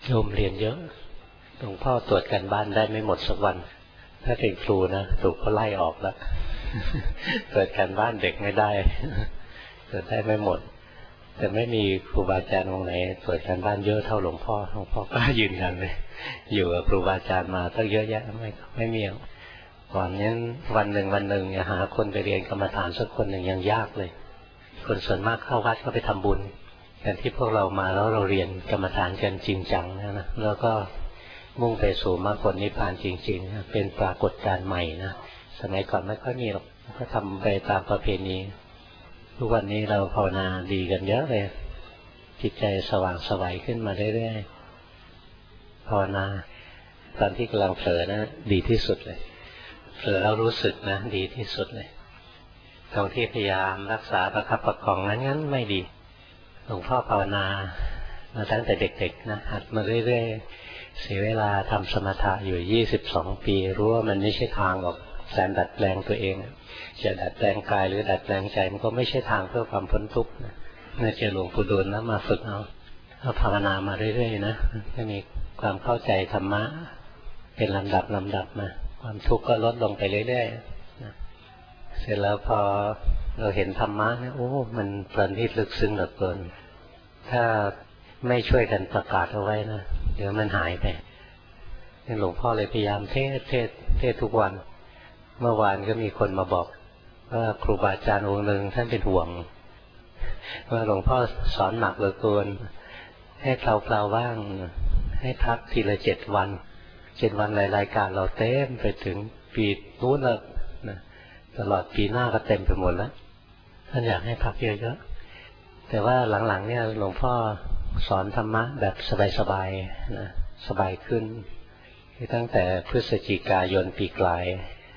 โยมเรียนเยอะหลวงพ่อตรวจการบ้านได้ไม่หมดสักวันถ้าเป็นครูนะถูกเขาไล่ออกแล้วตรวจการบ้านเด็กไม่ได้ตรวจได้ไม่หมดแต่ไม่มีครูบาอาจารย์องค์ไหนตรวจการบ้านเยอะเท่าหลวงพ่อกล้ายืนยันเลยอยู่กับครูบาอาจารย์มาตั้งเยอะแยะไม่มีก่อนนี้วันหนึ่งเนี่ยหาคนไปเรียนกรรมฐานสักคนหนึ่งยังยากเลยคนส่วนมากเข้าวัดก็ไปทำบุญการที่พวกเรามาแล้วเราเรียนกรรมฐานกันจริงจังนะแล้วก็มุ่งไปสู่มรรคผลนิพพานจริงๆเป็นปรากฏการณ์ใหม่นะสมัยก่อนไม่ค่อยมีหรอกก็ทำไปตามประเพณีทุกวันนี้เราภาวนาดีกันเยอะเลยจิตใจสว่างไสวขึ้นมาเรื่อยๆภาวนาตอนที่กำลังเผลอนะดีที่สุดเลยเผลอแล้วรู้สึกนะดีที่สุดเลยตรงที่พยายามรักษาประคับประคองงั้นไม่ดีหลวงพ่อภาวนามาตั้งแต่เด็กๆนะหัดมาเรื่อยๆเสียเวลาทำสมถะอยู่22 ปีรู้ว่ามันไม่ใช่ทางหรอกการดัดแปลงตัวเองจะดัดแปลงกายหรือดัดแปลงใจมันก็ไม่ใช่ทางเพื่อความพ้นทุกข์นะน่าจะหลวงปู่ดูลนะมาฝึกเอาภาวนามาเรื่อยๆนะจะมีความเข้าใจธรรมะเป็นลำดับมาความทุกข์ก็ลดลงไปเรื่อยๆนะเสร็จแล้วพอเราเห็นธรรมะเนี่ยโอ้มันประณีตลึกซึ้งเหลือเกินถ้าไม่ช่วยกันประกาศเอาไว้นะเดี๋ยวมันหายไปหลวงพ่อเลยพยายามเทศทุกวันเมื่อวานก็มีคนมาบอกว่าครูบาอาจารย์องค์หนึ่งท่านเป็นห่วงว่าหลวงพ่อสอนหนักเหลือเกินให้เปล่าๆว่างให้พักทีละ7 วัน7 วันรายการเราเต็มไปถึงปีนู้นแล้วนะตลอดปีหน้าก็เต็มไปหมดแล้วท่านอยากให้พักเยอะๆแต่ว่าหลังๆเนี่ยหลวงพ่อสอนธรรมะแบบสบายๆนะสบายขึ้นตั้งแต่พฤศจิกายนปีกลาย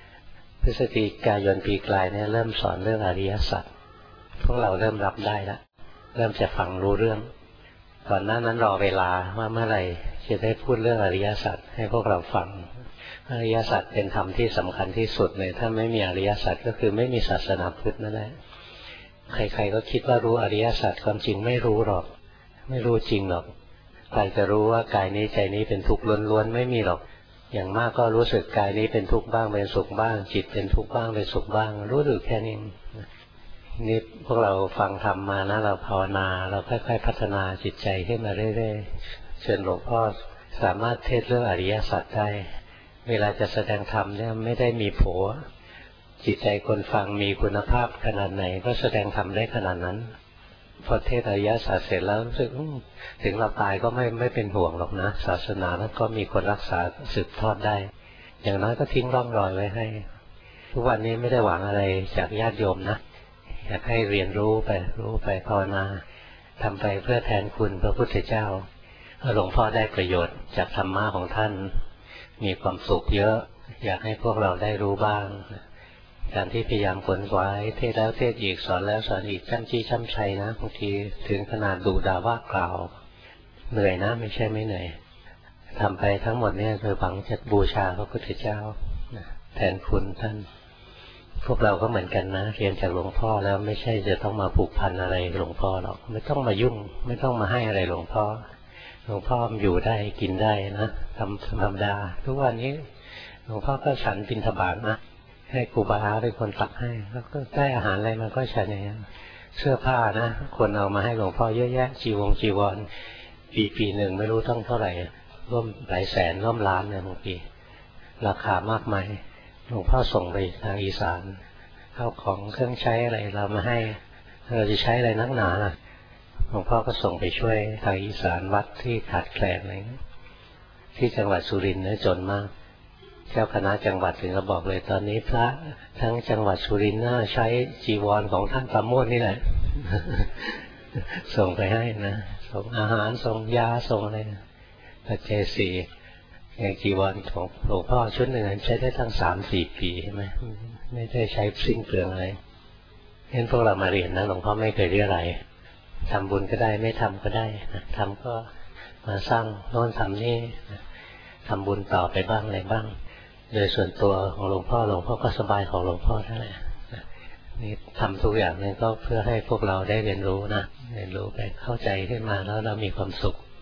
เนี่ยเริ่มสอนเรื่องอริยสัจพวกเราเริ่มรับได้แล้วเริ่มจะฟังรู้เรื่องก่อนหน้านั้นรอเวลาว่าเมื่อไหร่จะได้พูดเรื่องอริยสัจให้พวกเราฟังอริยสัจเป็นธรรมที่สำคัญที่สุดเลยถ้าไม่มีอริยสัจก็คือไม่มีศาสนาพุทธนั่นแหละใครๆก็คิดว่ารู้อริยสัจความจริงไม่รู้หรอกไม่รู้จริงหรอกใครจะรู้ว่ากายนี้ใจนี้เป็นทุกข์ล้วนๆไม่มีหรอกอย่างมากก็รู้สึกกายนี้เป็นทุกข์บ้างเป็นสุขบ้างจิตเป็นทุกข์บ้างเป็นสุขบ้างรู้สึกแค่นี้นี่พวกเราฟังธรรมมานะเราภาวนาเราค่อยๆพัฒนาจิตใจขึ้นมาเรื่อยๆเชิญหลวงพ่อสามารถเทศเรื่องอริยสัจได้เวลาจะแสดงธรรมเนี่ยไม่ได้มีโผจิตใจคนฟังมีคุณภาพขนาดไหนก็แสดงธรรมได้ขนาดนั้นพอเทศอริยสัจเสร็จแล้วรู้สึกถึงเราตายก็ไม่เป็นห่วงหรอกนะศาสนานั้นก็มีคนรักษาสืบทอดได้อย่างน้อยก็ทิ้งร่องรอยไว้ให้ทุกวันนี้ไม่ได้หวังอะไรจากญาติโยมนะอยากให้เรียนรู้ไปภาวนาทำไปเพื่อแทนคุณพระพุทธเจ้าหลวงพ่อได้ประโยชน์จากธรรมะของท่านมีความสุขเยอะอยากให้พวกเราได้รู้บ้างการที่พยายามขวนขวายเทศแล้วเทศอีกสอนแล้วสอนอีกจ้ำจี้จ้ำชัยนะบางทีถึงขนาดดุด่าว่ากล่าวเหนื่อยนะไม่ใช่ไม่เหนื่อยทำไปทั้งหมดเนี่ยคือหวังจะบูชาพระพุทธเจ้าแทนคุณท่านพวกเราก็เหมือนกันนะเรียนจากหลวงพ่อแล้วไม่ใช่จะต้องมาผูกพันอะไรหลวงพ่อหรอกไม่ต้องมายุ่งไม่ต้องมาให้อะไรหลวงพ่ออยู่ได้กินได้นะทำธรรมดาทุกวันนี้หลวงพ่อก็ฉันบิณฑบาตนะให้ครูบาอาเป็นคนตักให้แล้วก็ได้อาหารอะไรมันก็ฉันอย่างนั้นเสื้อผ้านะคนเอามาให้หลวงพ่อเยอะแยะจีวรปีหนึ่งไม่รู้ต้องเท่าไหร่ร่วมหลายแสนร่วมล้านเลยบางปีราคามากมายหลวงพ่อส่งไปทางอีสานข้าวของเครื่องใช้อะไรเรามาให้เราจะใช้อะไรนักหนาล่ะหลวงพ่อก็ส่งไปช่วยทางอีสานวัดที่ขาดแคลนอะไรที่จังหวัดสุรินทร์เนี่ยจนมากเจ้าคณะจังหวัดถึงก็บอกเลยตอนนี้พระทั้งจังหวัดสุรินทร์น่าใช้จีวรของท่านประโมทนี่แหละส่งไปให้นะส่งอาหารส่งยาส่งอะไรปัจเจศีอย่างจีวรของหลวงพ่อชุดหนึ่งใช้ได้ทั้ง3-4 ปีใช่ไหมไม่ได้ใช้สิ้นเปลืองอะไรเห็นพวกเรามาเรียนนะหลวงพ่อไม่เคยเรียอะไรทำบุญก็ได้ไม่ทำก็ได้ทำก็มาสร้างโน่นทำนี่ทำบุญต่อไปบ้างอะไรบ้างโดยส่วนตัวของหลวงพ่อก็สบายของหลวงพ่อนั่นแหละนี่ทำทุกอย่างนี่ก็เพื่อให้พวกเราได้เรียนรู้นะเรียนรู้ไปเข้าใจขึ้นมาแล้วเรามีความสุข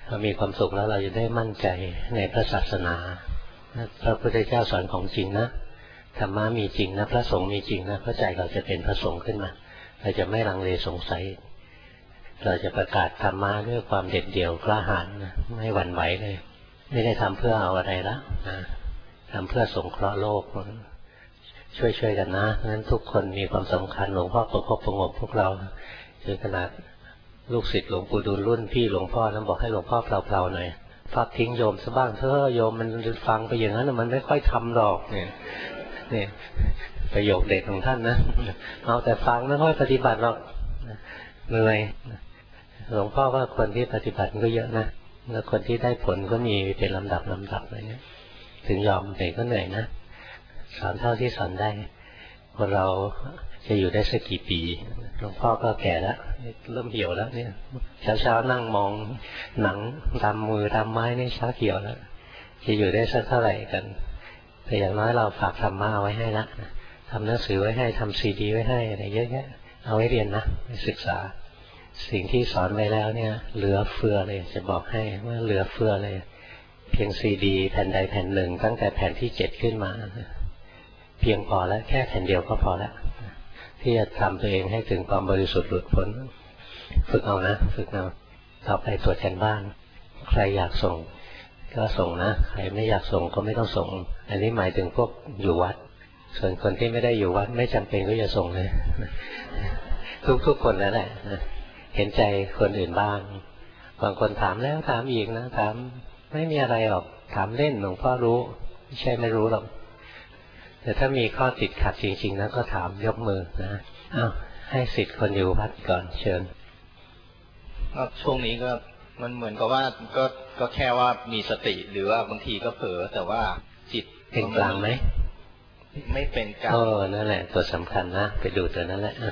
เรามีความสุขแล้วเราจะได้มั่นใจในพระศาสนาพระพุทธเจ้าสอนของจริงนะธรรมะมีจริงนะพระสงฆ์มีจริงนะพระใจเราจะเป็นพระสงฆ์ขึ้นมาเราจะไม่ลังเลสงสัยเราจะประกาศธรรมะด้วยความเด็ดเดี่ยวกล้าหาญไม่หวั่นไหวเลยไม่ได้ทำเพื่อเอาอะไรละทำเพื่อสงเคราะห์โลกช่วยกันนะงั้นทุกคนมีความสำคัญหลวงพ่อประคบประงมพวกเราจนขนาดลูกศิษย์หลวงปู่ดูลรุ่นพี่หลวงพ่อนั้นบอกให้หลวงพ่อเพลาๆหน่อยทอดทิ้งโยมซะบ้างเถอะโยมมันฟังไปอย่างนั้นมันไม่ค่อยทำหรอกเนี่ยประโยคเด็ดของท่านนะเอาแต่ฟังไม่ค่อยปฏิบัติหรอกเหนื่อยหลวงพ่อว่าคนที่ปฏิบัติก็เยอะนะแล้วคนที่ได้ผลก็มีเป็นลำดับอะไรเงี้ยถึงยอมแต่ก็เหนื่อยนะสอนเท่าที่สอนได้คนเราจะอยู่ได้สักกี่ปีหลวงพ่อก็แก่แล้วเริ่มเหี่ยวแล้วเนี่ยเช้านั่งมองหนังตามมือตามไม้นี่ช้าเหี่ยวแล้วจะอยู่ได้สักเท่าไหร่กันแต่อย่างน้อยเราฝากธรรมะเอาไว้ให้ละทำหนังสือไว้ให้ทำซีดีไว้ให้อะไรเยอะแยะเอาไว้เรียนนะไปศึกษาสิ่งที่สอนไว้แล้วเนี่ยเหลือเฟือเลยจะบอกให้ว่าเหลือเฟือเลยเพียงซีดีแผ่นใดแผ่นหนึ่งตั้งแต่แผ่นที่7ขึ้นมาเพียงพอแล้วแค่แผ่นเดียวก็พอแล้วที่จะทำตัวเองให้ถึงความบริสุทธิ์หลุดพ้นฝึกเอานะฝึกเอาต่อไปตรวจกันบ้านใครอยากส่งก็ส่งนะใครไม่อยากส่งก็ไม่ต้องส่งอันนี้หมายถึงพวกอยู่วัดส่วนคนที่ไม่ได้อยู่วัดไม่จำเป็นก็อย่าส่งเลยทุกคนนั่นแหละเห็นใจคนอื่นบ้างบางคนถามแล้วถามอีกนะถามไม่มีอะไรหรอกถามเล่นหลวงพ่อรู้ไม่ใช่ไม่รู้หรอกแต่ถ้ามีข้อติดขัดจริงๆนะก็ถามยกมือนะอ้าวให้สิทธิ์คนอยู่วัดก่อนเชิญช่วงนี้ก็มันเหมือนกับว่าก็แค่ว่ามีสติหรือว่าบางทีก็เผลอแต่ว่าจิตเป็นกลางไหมไม่เป็นกลางนั่นแหละตัวสำคัญนะไปดูตัวนั้นแหละ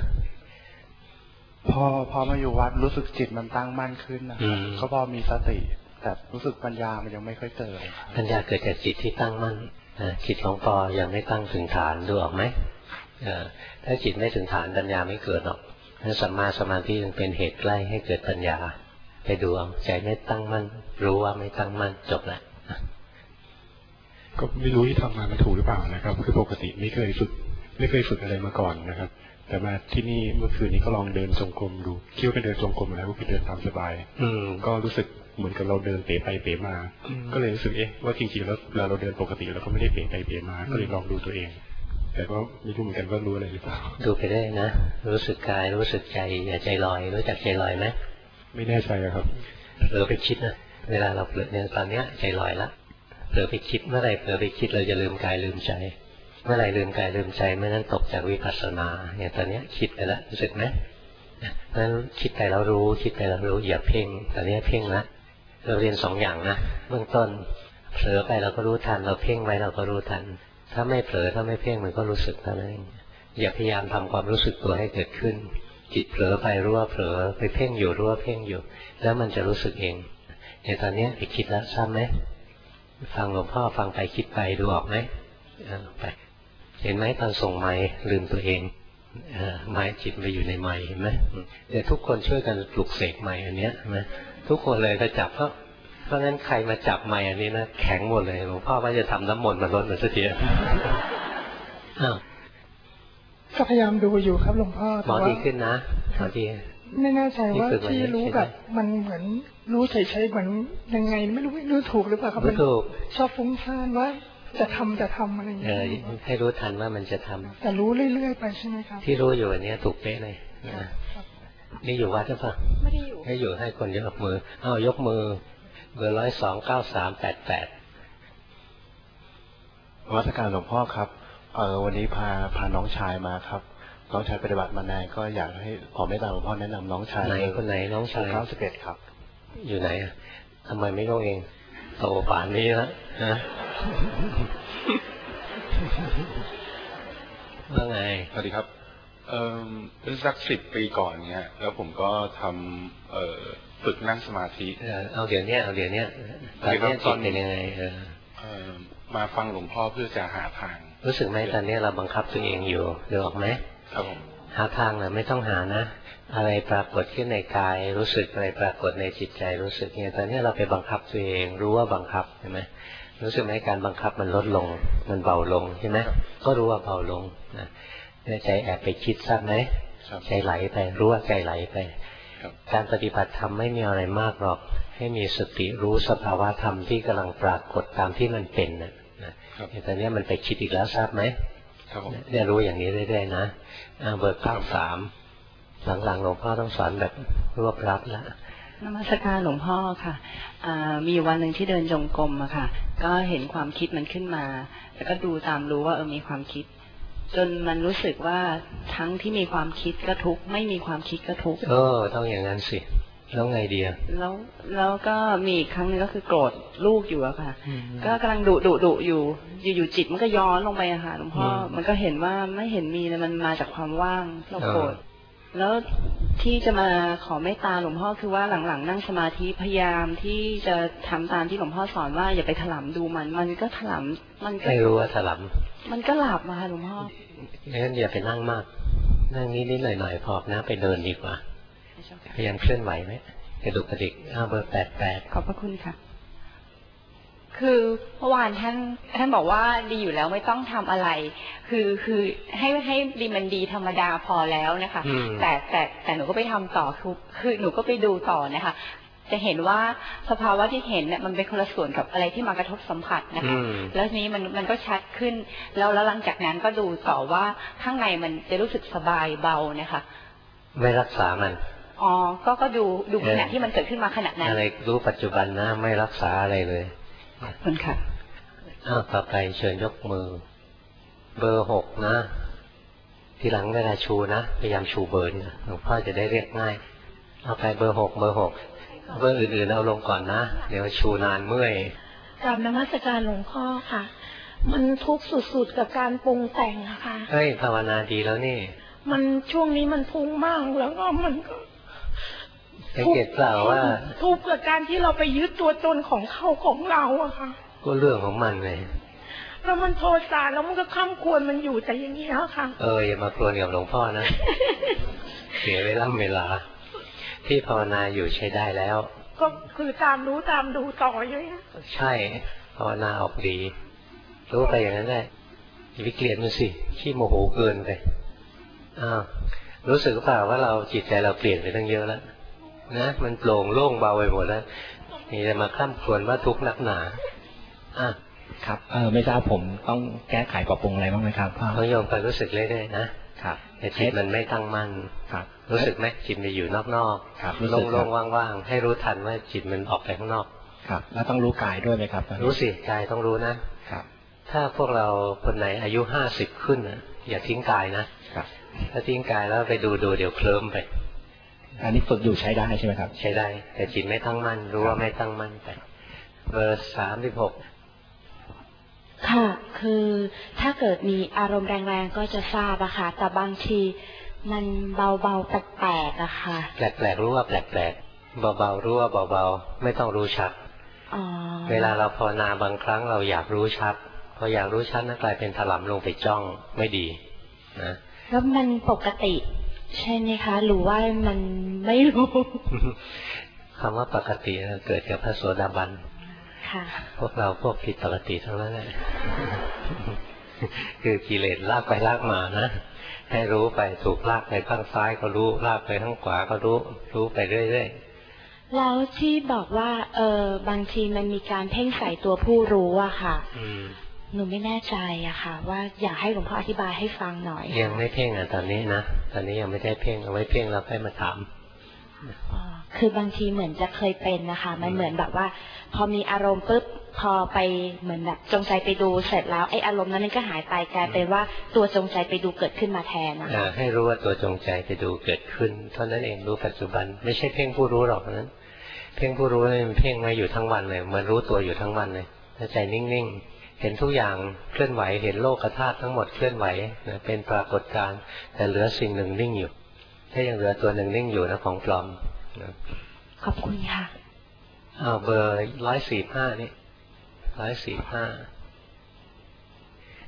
พอมาอยู่วัดรู้สึกจิตมันตั้งมั่นขึ้นนะก็พอมีสติแต่รู้สึกปัญญามันยังไม่ค่อยเกิดปัญญาเกิดจากจิตที่ตั้งมั่นจิตของปอยังไม่ตั้งถึงฐานดูออกไหมถ้าจิตไม่ถึงฐานปัญญาไม่เกิดหรอกสัมมาสมาธิยังเป็นเหตุใกล้ให้เกิดปัญญาไปดูเอาใจไม่ตั้งมั่นรู้ว่าไม่ตั้งมั่นจบละก็ไม่รู้ที่ทำมามันถูกหรือเปล่านะครับคือปกติไม่เคยฝึกอะไรมาก่อนนะครับแต่มาที่นี่เมื่อคืนนี้ก็ลองเดินจงกรมดูคิดว่าเป็นเดินจงกรมแล้วก็คือเดินตามสบายก็รู้สึกเหมือนกับเราเดินเป๋ไปเป๋มาก็เลยรู้สึกว่าจริงๆแล้วเราเดินปกติเราก็ไม่ได้เป๋ไปเป๋มาก็เลยลองดูตัวเองแต่ก็ไม่รู้เหมือนกันว่ารู้อะไรหรือเปล่าดูไปได้นะรู้สึกกายรู้สึกใจอย่าใจลอยรู้จักใจลอยไหมไม่แน่ใจครับเผลอไปคิดนะเวลาเราเผลอเนี่ยตอนนี้ใจลอยละเผลอไปคิดเมื่อไรเผลอไปคิดเราจะลืมกายลืมใจเมื่อไรลืมกายลืมใจเมื่อนั้นตกจากวิปัสสนาเนี่ยตอนนี้คิดไปแล้วรู้สึกไหมนั้นคิดไปแล้วรู้คิดไปแล้วรู้อย่าเพ่งตอนนี้เพ่งละเราเรียน2 อย่างนะเบื้องต้นเผลอไปเราก็รู้ทันเราเพ่งไว้เราก็รู้ทันถ้าไม่เผลอถ้าไม่เพ่งมันก็รู้สึกเท่านั้นเองอย่าพยายามทำความรู้สึกตัวให้เกิดขึ้นจิตเผลอไปรู้ว่าเผลอไปเพ่งอยู่รู้ว่าเพ่งอยู่แล้วมันจะรู้สึกเองในตอนนี้ไปคิดแล้วทราบไหมฟังหลวงพ่อฟังไปคิดไปดูออกไหมไปเห็นไหมตอนส่งไมค์ลืมตัวเองไมค์จิตไปอยู่ในไมค์เห็นไหมเดี๋ยวทุกคนช่วยกันปลุกเสกไมค์อันนี้ใช่ไหมทุกคนเลยก็จับเพราะงั้นใครมาจับไมค์อันนี้นะแข็งหมดเลยหลวงพ่อว่าจะทำน้ำมนต์มาลดมันสักทีก็พยายามดูอยู่ครับหลวงพ่อหมอดีขึ้นนะหมอดีไม่แน่ใจว่าที่รู้แบบมันเหมือนรู้เฉยๆเหมือนยังไงไม่รู้ถูกหรือเปล่าครับมันชอบฟุ้งซ่านว่าจะทำอะไรอย่างเงี้ยให้รู้ทันว่ามันจะทำแต่รู้เรื่อยๆไปใช่ไหมครับที่รู้อยู่วันนี้ถูกเป๊ะเลยนี่อยู่วัดหรือเปล่าไม่ได้อยู่ให้อยู่ให้คนยกมือยกมือเบอร์1029388 วัฒการหลวงพ่อครับวันนี้พาน้องชายมาครับน้องชายปฏิบัติมานานก็อยากให้ขอเมตตาหลวงพ่อแนะนำน้องชายคนไหนน้องชาย 91ครับอยู่ไหนทำไมไม่ยกเองโตป่านนี้แล้วนะว่าไงสวัสดีครับเป็นสัก10 ปีก่อนเนี่ยแล้วผมก็ทำฝึกนั่งสมาธิเอาเดี๋ยวนี้ตอนนี้จิตเป็นยังไงมาฟังหลวงพ่อเพื่อจะหาทางรู้สึกไหมตอนนี้เราบังคับตัวเองอยู่เดี๋ยวออกไหมครับผมหาทางนะไม่ต้องหานะอะไรปรากฏขึ้นในกายรู้สึกอะไรปรากฏในจิตใจรู้สึกเนี่ยตอนนี้เราไปบังคับตัวเองรู้ว่าบังคับใช่ไหมรู้สึกไหมการบังคับมันลดลงมันเบาลงใช่ไหมก็รู้ว่าเบาลงนะใจแอบไปคิดทราบไหมใจไหลไปรู้ว่าใจไหลไปการปฏิบัติธรรมไม่มีอะไรมากหรอกให้มีสติรู้สภาวะธรรมที่กำลังปรากฏตามที่มันเป็นนะตอนนี้มันไปคิดอีกแล้วทราบไหมเนี่ยรู้อย่างนี้เรื่อยๆนะเบิกภาค3หลังๆหลวงพ่อต้องสอนแบบรวบรัดแล้วนมัสการหลวงพ่อค่ะมีวันหนึ่งที่เดินจงกรมอะค่ะก็เห็นความคิดมันขึ้นมาแล้วก็ดูตามรู้ว่ามีความคิดจนมันรู้สึกว่าทั้งที่มีความคิดก็ทุกข์ไม่มีความคิดก็ทุกข์ต้องอย่างนั้นสิแล้วไงดีแล้วก็มีอีกครั้งนึงก็คือโกรธลูกอยู่อะค่ะก็กำลังดุอยู่จิตมันก็ย้อนลงไปอะค่ะหลวงพ่อมันก็เห็นว่าไม่เห็นมีเลยมันมาจากความว่างเราโกรธแล้วที่จะมาขอเมตตาหลวงพ่อคือว่าหลังๆนั่งสมาธิพยายามที่จะทำตามที่หลวงพ่อสอนว่าอย่าไปถลำดูมันก็ถลำมันก็ไม่รู้ว่าถลำมันก็หลับมาค่ะหลวงพ่องั้นอย่าไปนั่งมากนั่งนิดๆหน่อยๆพอนะไปเดินดีกว่าพยายามเคลื่อนไหวไหมกระดุกกระดิกเบอร์88 ขอบพระคุณค่ะคือเมื่อวานท่านบอกว่าดีอยู่แล้วไม่ต้องทำอะไรคือให้ดีมันดีธรรมดาพอแล้วนะคะแต่หนูก็ไปทำต่อคือหนูก็ไปดูต่อนะคะจะเห็นว่าสภาวะที่เห็นเนี่ยมันเป็นคนละส่วนกับอะไรที่มากระทบสัมผัสนะคะแล้วนี้มันก็ชัดขึ้นแล้วหลังจากนั้นก็ดูต่อว่าข้างในมันจะรู้สึกสบายเบานะคะไม่รักษามันก็ดูขณะที่มันเกิดขึ้นมาขณะนั้นอะไรรู้ปัจจุบันนะไม่รักษาอะไรเลยขอบคุณค่ะต่อไปเชิญยกมือเบอร์6นะทีหลังเวลาชูนะพยายามชูเบอร์หลวงพ่อจะได้เรียกง่ายเอาไปเบอร์6เบอร์อื่นๆเอาลงก่อนนะเดี๋ยวชูนานเมื่อยกราบนมัสการหลวงพ่อค่ะมันทุกข์สุดๆกับการปรุงแต่งอะค่ะเฮ้ยภาวนาดีแล้วนี่มันช่วงนี้มันพุ่งมากแล้วก็มันก็สังเกตเปล่าว่าทุกข์กับการที่เราไปยึดตัวตนของเขาของเราอะค่ะก็เรื่องของมันเลยแล้วมันโทสะแล้วมันก็ข้ามควรมันอยู่แต่อย่างนี้แล้วค่ะอย่ามาครวญกับหลวงพ่อนะเสียเวลาที่ภาวนาอยู่ใช้ได้แล้วก็คือตามรู้ตามดูต่ออย่างนี้ใช่ภาวนาออกดีรู้ไปอย่างนั้นแหละอย่าไปเกลียดมันสิขี้โมโหเกินไปรู้สึกเปล่าว่าเราจิตใจเราเปลี่ยนไปตั้งเยอะแล้วนะมันโปร่งโล่งเบาไปหมดแล้วนี่จะมาข้ามควรว่าทุกข์นักหนาครับไม่ทราบผมต้องแก้ไขปรับปรุงอะไรบ้างไหมครับเขาโยมไปรู้สึกเรื่อยๆนะครับแต่จิตมันไม่ตั้งมั่นครับรู้สึกไหมจิตมันอยู่นอกๆโล่งๆว่างๆให้รู้ทันว่าจิตมันออกไปข้างนอกครับแล้วต้องรู้กายด้วยไหมครับรู้สิกายต้องรู้นะครับถ้าพวกเราคนไหนอายุ50ขึ้นนะอย่าทิ้งกายนะครับถ้าทิ้งกายแล้วไปดูเดี๋ยวเคลิ้มไปอันนี้ฝึกอยู่ใช้ได้ใช่ไหมครับใช้ได้แต่จิตไม่ตั้งมั่นรู้ว่าไม่ตั้งมั่นไปเบอร์36 ค่ะคือถ้าเกิดมีอารมณ์แรงๆก็จะทราบอะค่ะแต่บางทีมันเบาๆแปลกๆอะค่ะแปลกๆรู้ว่าแปลกๆเบาๆรู้ว่าเบาๆไม่ต้องรู้ชัดเวลาเราภาวนาบางครั้งเราอยากรู้ชัดพออยากรู้ชัดนั่นกลายเป็นถลำลงไปจ้องไม่ดีนะแล้วมันปกติใช่ไหมคะหรือว่ามันไม่รู้คำว่าปกติเกิดกับพระโสดาบันพวกเราพวกผิดปกติทั้งนั้นแหละคือกิเลสลากไปลากมานะให้รู้ไปถูกลากไปข้างซ้ายก็รู้ลากไปข้างขวาก็รู้ไปเรื่อยๆแล้วที่บอกว่าบางทีมันมีการเพ่งใส่ตัวผู้รู้อะค่ะหนูไม่แน่ใจอะค่ะว่าอยากให้หลวงพ่ออธิบายให้ฟังหน่อยยังไม่เพ่งตอนนี้นะตอนนี้ยังไม่ได้เพ่งเอาไว้เพ่งแล้วค่อยมาถามคือบางทีเหมือนจะเคยเป็นนะคะมันเหมือนแบบว่าพอมีอารมณ์ปุ๊บพอไปเหมือนแบบจงใจไปดูเสร็จแล้วไอ้อารมณ์นั้นก็หายไปกลายเป็นว่าตัวจงใจไปดูเกิดขึ้นมาแทนนะคะให้รู้ว่าตัวจงใจไปดูเกิดขึ้นเท่านั้นเองรู้ปัจจุบันไม่ใช่เพ่งผู้รู้หรอกนั้นเพ่งผู้รู้นี่มันเพ่งไว้อยู่ทั้งวันเลยมันรู้ตัวอยู่ทั้งวันเลยถ้าใจนิ่งๆเห็นทุกอย่างเคลื่อนไหวเห็นโลกธาตุทั้งหมดเคลื่อนไหวเป็นปรากฏการณ์แต่เหลือสิ่งหนึ่งนิ่งอยู่ถ้ายังเหลือตัวหนึ่งนิ่งอยู่นะของปลอมขอบคุณค่ะเบอร์145นี่145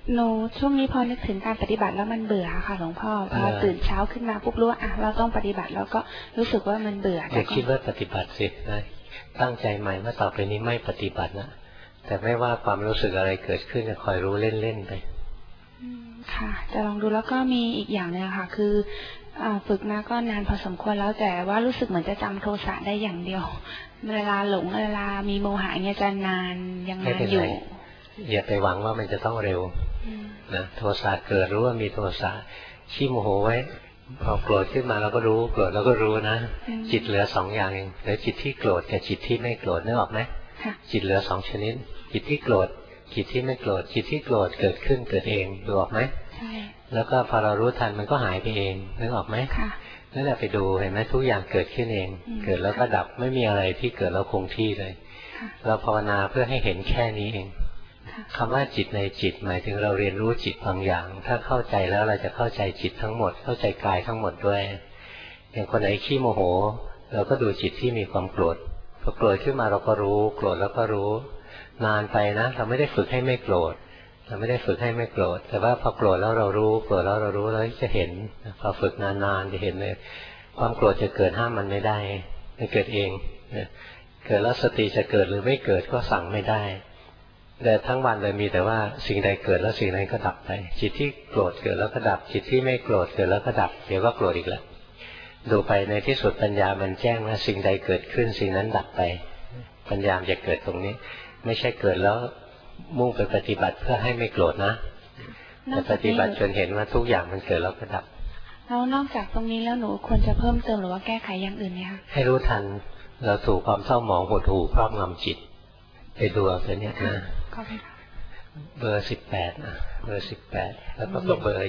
หนูช่วงนี้พอนึกถึงการปฏิบัติแล้วมันเบื่อค่ะหลวงพ่อพอตื่นเช้าขึ้นมาปุ๊บรู้ว่าเราต้องปฏิบัติแล้วก็รู้สึกว่ามันเบื่ออย่าคิดว่าปฏิบัติสินะตั้งใจใหม่ว่าต่อไปนี้ไม่ปฏิบัตินะแต่ไม่ว่าความรู้สึกอะไรเกิดขึ้นจะคอยรู้เล่นๆไปค่ะจะลองดูแล้วก็มีอีกอย่างนึงค่ะคือฝึกมาก็นานพอสมควรแล้วแต่ว่ารู้สึกเหมือนจะจำโทสะได้อย่างเดียวเวลาหลงเวลามีโมหะเนี่ยจะนานยังนานอยู่อย่าไปหวังว่ามันจะต้องเร็วนะโทสะเกิดรู้ว่ามีโทสะขี้โมโหไว้พอโกรธขึ้นมาเราก็รู้โกรธแล้วก็รู้นะจิตเหลือ2อย่างเองเหลือจิตที่โกรธกับจิตที่ไม่โกรธนึกออกไหมจิตเหลือ2ชนิดจิตที่โกรธจิตที่ไม่โกรธจิตที่โกรธเกิดขึ้นเกิดเองดูออกไหมใช่แล้วก็พอเรารู้ทันมันก็หายไปเองนึกออกไหมค่ะนั่นแหละไปดูเห็นไหมทุกอย่างเกิดขึ้นเองเกิดแล้วก็ดับไม่มีอะไรที่เกิดแล้วคงที่เลยเราภาวนาเพื่อให้เห็นแค่นี้เองคำว่าจิตในจิตหมายถึงเราเรียนรู้จิตบางอย่างถ้าเข้าใจแล้วเราจะเข้าใจจิตทั้งหมดเข้าใจกายทั้งหมดด้วยอย่างคนไหนขี้โมโหเราก็ดูจิตที่มีความโกรธพอโกรธขึ้นมาเราก็รู้โกรธแล้วก็รู้นานไปนะเราไม่ได้ฝึกให้ไม่โกรธเราไม่ได้ฝึกให้ไม่โกรธแต่ว่าพอโกรธแล้วเรารู้โกรธแล้วเรารู้แล้วจะเห็นพอฝึกนานๆจะเห็นเลยความโกรธจะเกิดห้ามมันไม่ได้มันเกิดเองเกิดแล้วสติจะเกิดหรือไม่เกิดก็สั่งไม่ได้แต่ทั้งวันเลยมีแต่ว่าสิ่งใดเกิดแล้วสิ่งนั้นก็ดับไปจิตที่โกรธเกิดแล้วก็ดับจิตที่ไม่โกรธเกิดแล้วก็ดับเดี๋ยวก็โกรธอีกแล้วดูไปในที่สุดปัญญามันแจ้งว่าสิ่งใดเกิดขึ้นสิ่งนั้นดับไปปัญญาจะเกิดตรงนี้ไม่ใช่เกิดแล้วมุ่งไปปฏิบัติเพื่อให้ไม่โกรธนะแต่ปฏิบัติจนเห็นว่าทุกอย่างมันเกิดแล้วก็ดับแล้วนอกจากตรงนี้แล้วหนูควรจะเพิ่มเติมหรือว่าแก้ไขอย่างอื่นไหมคะให้รู้ทันเราถูกความเศร้าหมองหดหู่ครอบงำจิตไปดูเอาตัวนี้นะเบอร์18นะเบอร์18แล้วก็เบอร์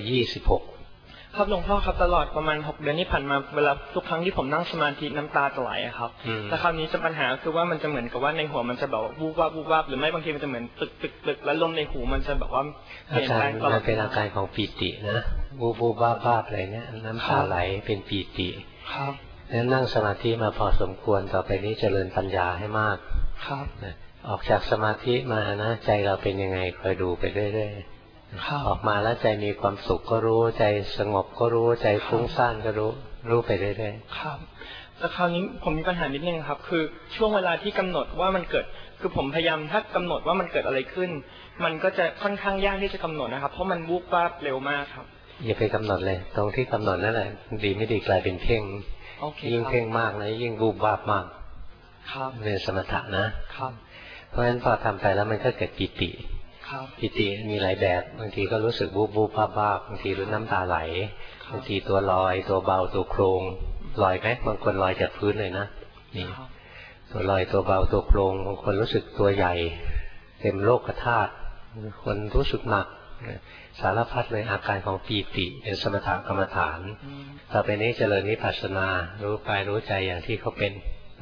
26 ครับหลวงพ่อครับตลอดประมาณ6 เดือนที่ผ่านมาเวลาทุกครั้งที่ผมนั่งสมาธิน้ำตาจะไหลครับแต่คราวนี้จะปัญหาคือว่ามันจะเหมือนกับว่าในหัวมันจะแบบวูบวาบวูบวาบหรือไม่บางทีมันจะเหมือนตึกแล้วลมในหูมันจะแบบว่าเปลี่ยนแปลงตลอดมันเป็นอาการของปีตินะวูบวูบวาบวาบอะไรเนี้ยน้ำตาไหลเป็นปีติครับแล้วนั่งสมาธิมาพอสมควรต่อไปนี้เจริญปัญญาให้มากครับออกจากสมาธิมานะใจเราเป็นยังไงคอยดูไปเรื่อยๆออกมาแล้วใจมีความสุขก็รู้ใจสงบก็รู้ใจฟุ้งซ่านก็รู้ไปเรื่อยๆครับแต่คราวนี้ผมมีปัญหานิดนึงครับคือช่วงเวลาที่กำหนดว่ามันเกิดคือผมพยายามถ้ากำหนดว่ามันเกิดอะไรขึ้นมันก็จะค่อนข้างยากที่จะกำหนดนะครับเพราะมันวูบวาบเร็วมากครับอย่าไปกำหนดเลยตรงที่กำหนดนั่นแหละดีไม่ดีกลายเป็นเพ่งยิ่งเพ่งมากนะยิ่งวูบวาบมากเป็นสมถะนะครับเพราะฉะนั้นพอทำไปแล้วมันก็เกิดปิติปิติมีหลายแบบบางทีก็รู้สึกบูบบูบบ้าบ้าบางทีรู้น้ำตาไหลบางทีตัวลอยตัวเบาตัวโครงลอยไหมบางคนลอยจากพื้นเลยนะนี่ตัวลอยตัวเบาตัวโครงบางคนรู้สึกตัวใหญ่เต็มโลกธาตุคนรู้สึกหนักสารพัดเลยอาการของปีติเป็นสมถกรรมฐานต่อไปนี้เจริญวิปัสสนารู้กายรู้ใจอย่างที่เขาเป็น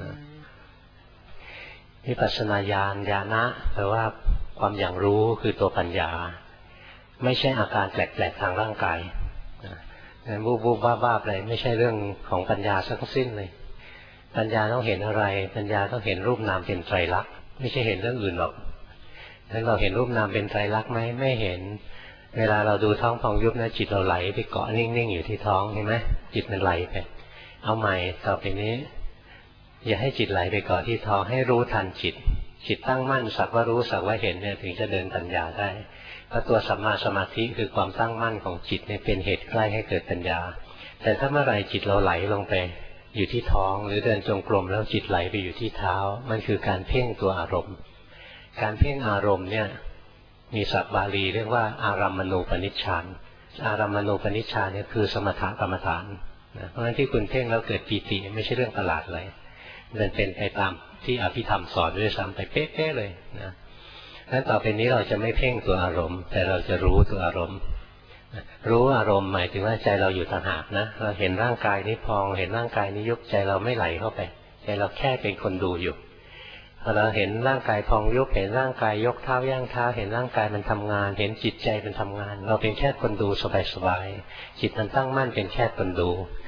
วิปัสสนาญาณญาณะแปลว่าความอย่างรู้คือตัวปัญญาไม่ใช่อาการแปลกๆทางร่างกายนั้นบูบบ้าๆอะไรไม่ใช่เรื่องของปัญญาทั้งสิ้นเลยปัญญาต้องเห็นอะไรปัญญาต้องเห็นรูปนามเป็นไตรลักษณ์ไม่ใช่เห็นเรื่องอื่นหรอกนั้นเราเห็นรูปนามเป็นไตรลักษณ์ไหมไม่เห็นเวลาเราดูท้องพองยุบนะจิตเราไหลไปเกาะนิ่งๆอยู่ที่ท้องเห็นไหมจิตมันไหลไปเอาใหม่ต่อไปนี้อย่าให้จิตไหลไปเกาะที่ท้องให้รู้ทันจิตตั้งมั่นสักว่ารู้สักว่าเห็นเนี่ยถึงจะเดินปัญญาได้เพราะตัวสัมมาสมาธิคือความตั้งมั่นของจิตเนี่ยเป็นเหตุใกล้ให้เกิดปัญญาแต่ถ้าเมื่อไรจิตเราไหลลงไปอยู่ที่ท้องหรือเดินจงกรมแล้วจิตไหลไปอยู่ที่เท้ามันคือการเพ่งตัวอารมณ์การเพ่งอารมณ์เนี่ยมีศัพท์บาลีเรียกว่าอารัมมณูปนิชฌานอารัมมณูปนิชฌานเนี่ยคือสมถกรรมฐานเพราะฉะนั้นที่คุณเพ่งแล้วเกิดปีติไม่ใช่เรื่องประหลาดเลยมันเป็นไปตามที่อภิธรรมสอนด้วยซ้ำไปเป๊ะๆเลยนะนั้นต่อไปนี้เราจะไม่เพ่งตัวอารมณ์แต่เราจะรู้ตัวอารมณ์รู้อารมณ์หมายถึงว่าใจเราอยู่ต่างหากนะเราเห็นร่างกายนี้พองเห็นร่างกายนี้ยุบใจเราไม่ไหลเข้าไปใจเราแค่เป็นคนดูอยู่พอเราเห็นร่างกายพองยุบเห็นร่างกายยกเท้าย่างเท้าเห็นร่างกายมันทำงานเห็นจิตใจมันทำงานเราเป็นแค่คนดูสบายๆจิตมันตั้งมั่นเป็นแค่คนดู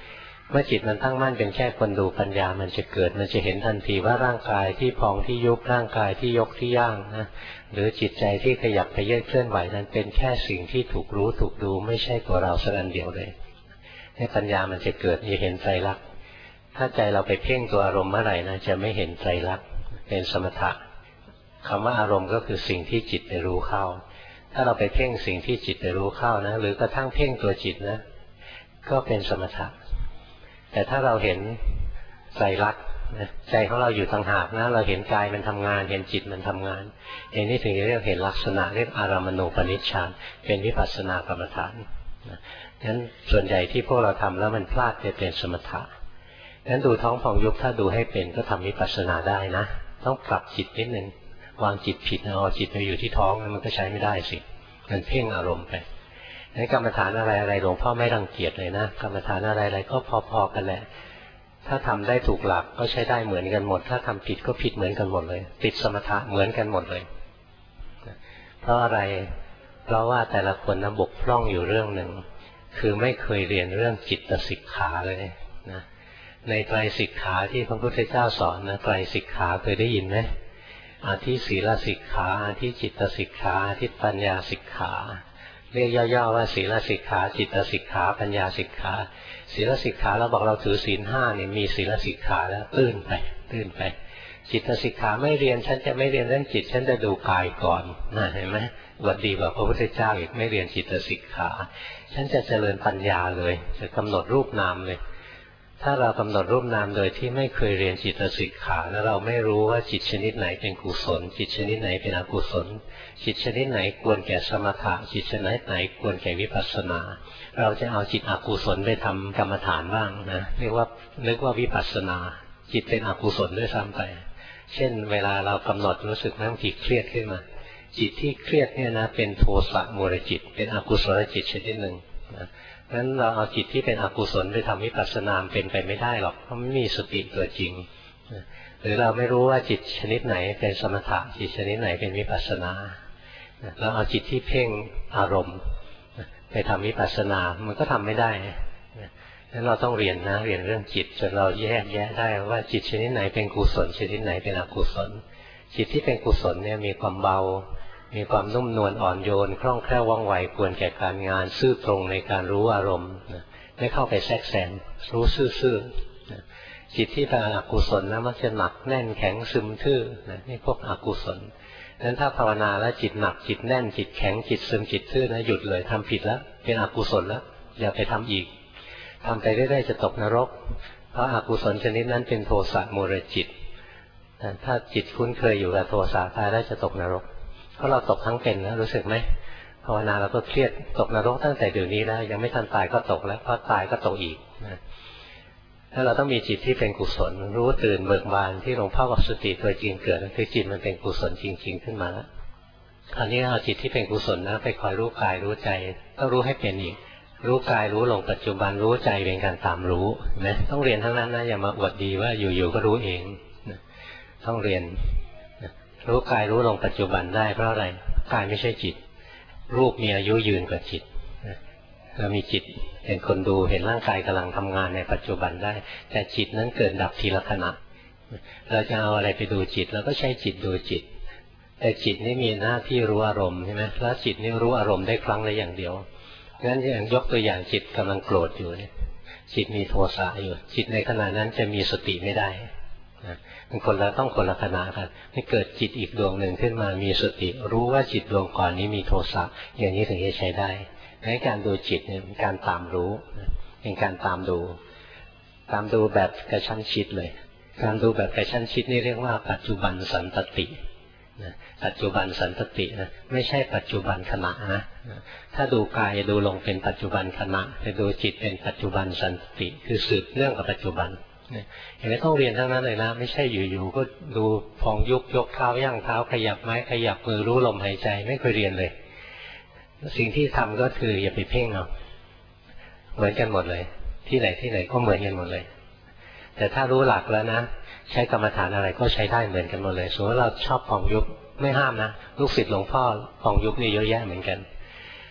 เมื่อจิตมันตั้งมั่นเป็นแค่คนดูปัญญามันจะเกิดมันจะเห็นทันทีว่าร่างกายที่พองที่ยุบร่างกายที่ยกที่ย่างนะหรือจิตใจที่ขยับเขยื้อนเคลื่อนไหวนั้นเป็นแค่สิ่งที่ถูกรู้ถูกดูไม่ใช่ตัวเราสักอันเดียวเลยให้ปัญญามันจะเกิดจะเห็นไตรลักษณ์ถ้าใจเราไปเพ่งตัวอารมณ์เมื่อไหร่นะจะไม่เห็นไตรลักษณ์เป็นสมถะคำว่าอารมณ์ก็คือสิ่งที่จิตไปรู้เข้าถ้าเราไปเพ่งสิ่งที่จิตไปรู้เข้านะหรือกระทั่งเพ่งตัวจิตนะก็เป็นสมถะแต่ถ้าเราเห็นไตรลักษณ์ใจของเราอยู่ต่างหากนะเราเห็นกายมันทำงานเห็นจิตมันทำงานเห็นนี่ถึงจะเรียกเห็นลักษณะเรียกอารามณูปนิชฌานเป็นวิปัสสนากรรมฐานงั้นส่วนใหญ่ที่พวกเราทำแล้วมันพลาดจะเป็นสมถะงั้นดูท้องผ่องยุบถ้าดูให้เป็นก็ทำวิปัสสนาได้นะต้องปรับจิตนิดนึงวางจิตผิดเอาจิตไปอยู่ที่ท้องมันก็ใช้ไม่ได้สิมันเพ่งอารมณ์ไปในกรรมฐานอะไรหลวงพ่อไม่รังเกียจเลยนะกรรมฐานอะไรก็พอๆกันแหละถ้าทำได้ถูกหลักก็ใช้ได้เหมือนกันหมดถ้าทำผิดก็ผิดเหมือนกันหมดเลยติดสมถะเหมือนกันหมดเลยเพราะอะไรเพราะว่าแต่ละคนบกพร่องอยู่เรื่องหนึ่งคือไม่เคยเรียนเรื่องจิตสิกขาเลยนะในไตรสิกขาที่พระพุทธเจ้าสอนนะไตรสิกขาเคยได้ยินไหมอาทิศีลสิกขาอาทิจิตสิกขาอาทิปัญญาสิกขาเรียกย่อๆว่าศีลสิกขาจิตสิกขาปัญญาสิกขาศีลสิกขาเราบอกเราถือศีล5เนี่ยมีศีลสิกขาแล้วตื้นไปจิตสิกขาไม่เรียนฉันจะไม่เรียนเรื่องจิตฉันจะดูกายก่อนนะเห็นไหมวัดดีกว่าพระพุทธเจ้าอีกไม่เรียนจิตสิกขาฉันจะเจริญปัญญาเลยจะกำหนดรูปนามเลยถ้าเรากำหนดรูปนามโดยที่ไม่เคยเรียนจิตสิกขาแล้วเราไม่รู้ว่าจิตชนิดไหนเป็นกุศลจิตชนิดไหนเป็นอกุศลจิตชนิดไหนควรแก่สมถะจิตชนิดไหนควรแก่วิปัสสนาเราจะเอาจิตอกุศลไปทำกรรมฐานบ้างนะเรียกว่าวิปัสสนาจิตเป็นอกุศลด้วยซ้ำไปเช่นเวลาเรากำหนดรู้สึกนั่งจิตเครียดขึ้นมาจิตที่เครียดเนี่ยนะเป็นโทสะมูลจิตเป็นอกุศลจิตชนิดหนึ่งนะงั้นเราเอาจิตที่เป็นอกุศลไปทำวิปัสสนาเป็นไปไม่ได้หรอกเพราะไม่มีสติตัวจริงหรือเราไม่รู้ว่าจิตชนิดไหนเป็นสมถะจิตชนิดไหนเป็นวิปัสสนาเราเอาจิตที่เพ่งอารมณ์ไปทำวิปัสสนามันก็ทำไม่ได้งั้นเราต้องเรียนนะเรียนเรื่องจิตจนเราแยกแยะได้ว่าจิตชนิดไหนเป็นกุศลชนิดไหนเป็นอกุศลจิตที่เป็นกุศลเนี่ยมีความเบามีความนุ่มนวลอ่อนโยนคล่องแคล่วว่องไวควรแก่การงานซื่อตรงในการรู้อารมณ์ไม่เข้าไปแทรกแซงรู้ซื่อๆจิตที่เป็นอกุศลนะมักจะหนักแน่นแข็งซึมทื่อนี่พวกอกุศลนั้นถ้าภาวนาแล้วจิตหนักจิตแน่นจิตแข็งจิตซึมจิตทื่อนะหยุดเลยทำผิดแล้วเป็นอกุศลแล้วอย่าไปทำอีกทำไปเรื่อยๆจะตกนรกเพราะอกุศลชนิดนั้นเป็นโทสะมูลจิตถ้าจิตคุ้นเคยอยู่กับโทสะตายแล้วจะตกนรกเพราะเราตกทั้งเป็นนะรู้สึกไหมภาวนาเราก็เครียดตกนรกตั้งแต่เดี๋ยวนี้แล้วยังไม่ทันตายก็ตกแล้วพอตายก็ตกอีกนะถ้าเราต้องมีจิตที่เป็นกุศลรู้ตื่นเบิกบานที่หลวงพ่อบอกสติตัวจริงเกิดคือจิตมันเป็นกุศลจริงๆขึ้นมาแล้วคราวนี้เอาจิตที่เป็นกุศลนะไปคอยรู้กายรู้ใจต้องรู้ให้เป็นอีกรู้กายรู้ลงปัจจุบันรู้ใจเป็นการตามรู้นะต้องเรียนทั้งนั้นนะอย่ามาอวดดีว่าอยู่ๆก็รู้เองนะต้องเรียนรู้กายรู้ลงปัจจุบันได้เพราะอะไรกายไม่ใช่จิตรูปมีอายุยืนกว่าจิตเรามีจิตเห็นคนดูเห็นร่างกายกำลังทำงานในปัจจุบันได้แต่จิตนั้นเกิดดับทีละขณะเราจะเอาอะไรไปดูจิตเราก็ใช้จิตดูจิตแต่จิตนี่มีหน้าที่รู้อารมณ์ใช่ไหมแล้วจิตนี่รู้อารมณ์ได้ครั้งละอย่างเดียวงั้นอย่างยกตัวอย่างจิตกำลังโกรธอยู่เนี่ยจิตมีโทสะอยู่จิตในขณะนั้นจะมีสติไม่ได้มันต้องคนละขณะกันให้เกิดจิตอีกดวงหนึ่งขึ้นมามีสติรู้ว่าจิตดวงก่อนนี้มีโทสะอย่างนี้ถึงจะใช้ได้ในการดูจิตเนี่ยเป็นการตามรู้เป็นการตามดูแบบกระชั้นชิดเลยการดูแบบกระชั้นชิดนี่เรียกว่าปัจจุบันสันตติปัจจุบันสันตตินะไม่ใช่ปัจจุบันขณะนะถ้าดูกายดูลงเป็นปัจจุบันขณะแต่ดูจิตเป็นปัจจุบันสันตติคือสืบเนื่องกับปัจจุบันเห็นไหมต้องเรียนทั้งนั้นเลยนะไม่ใช่อยู่ๆก็ดูพองยุบยกเท้าย่างเท้าขยับไม้ขยับมือรู้ลมหายใจไม่เคยเรียนเลยสิ่งที่ทำก็คืออย่าไปเพ่งเอาเหมือนกันหมดเลยที่ไหนก็เหมือนกันหมดเลยแต่ถ้ารู้หลักแล้วนะใช้กรรมฐานอะไรก็ใช้ได้เหมือนกันหมดเลยสมมติเราชอบพองยุบไม่ห้ามนะลูกศิษย์หลวงพ่อพองยุบนี่เยอะแยะเหมือนกัน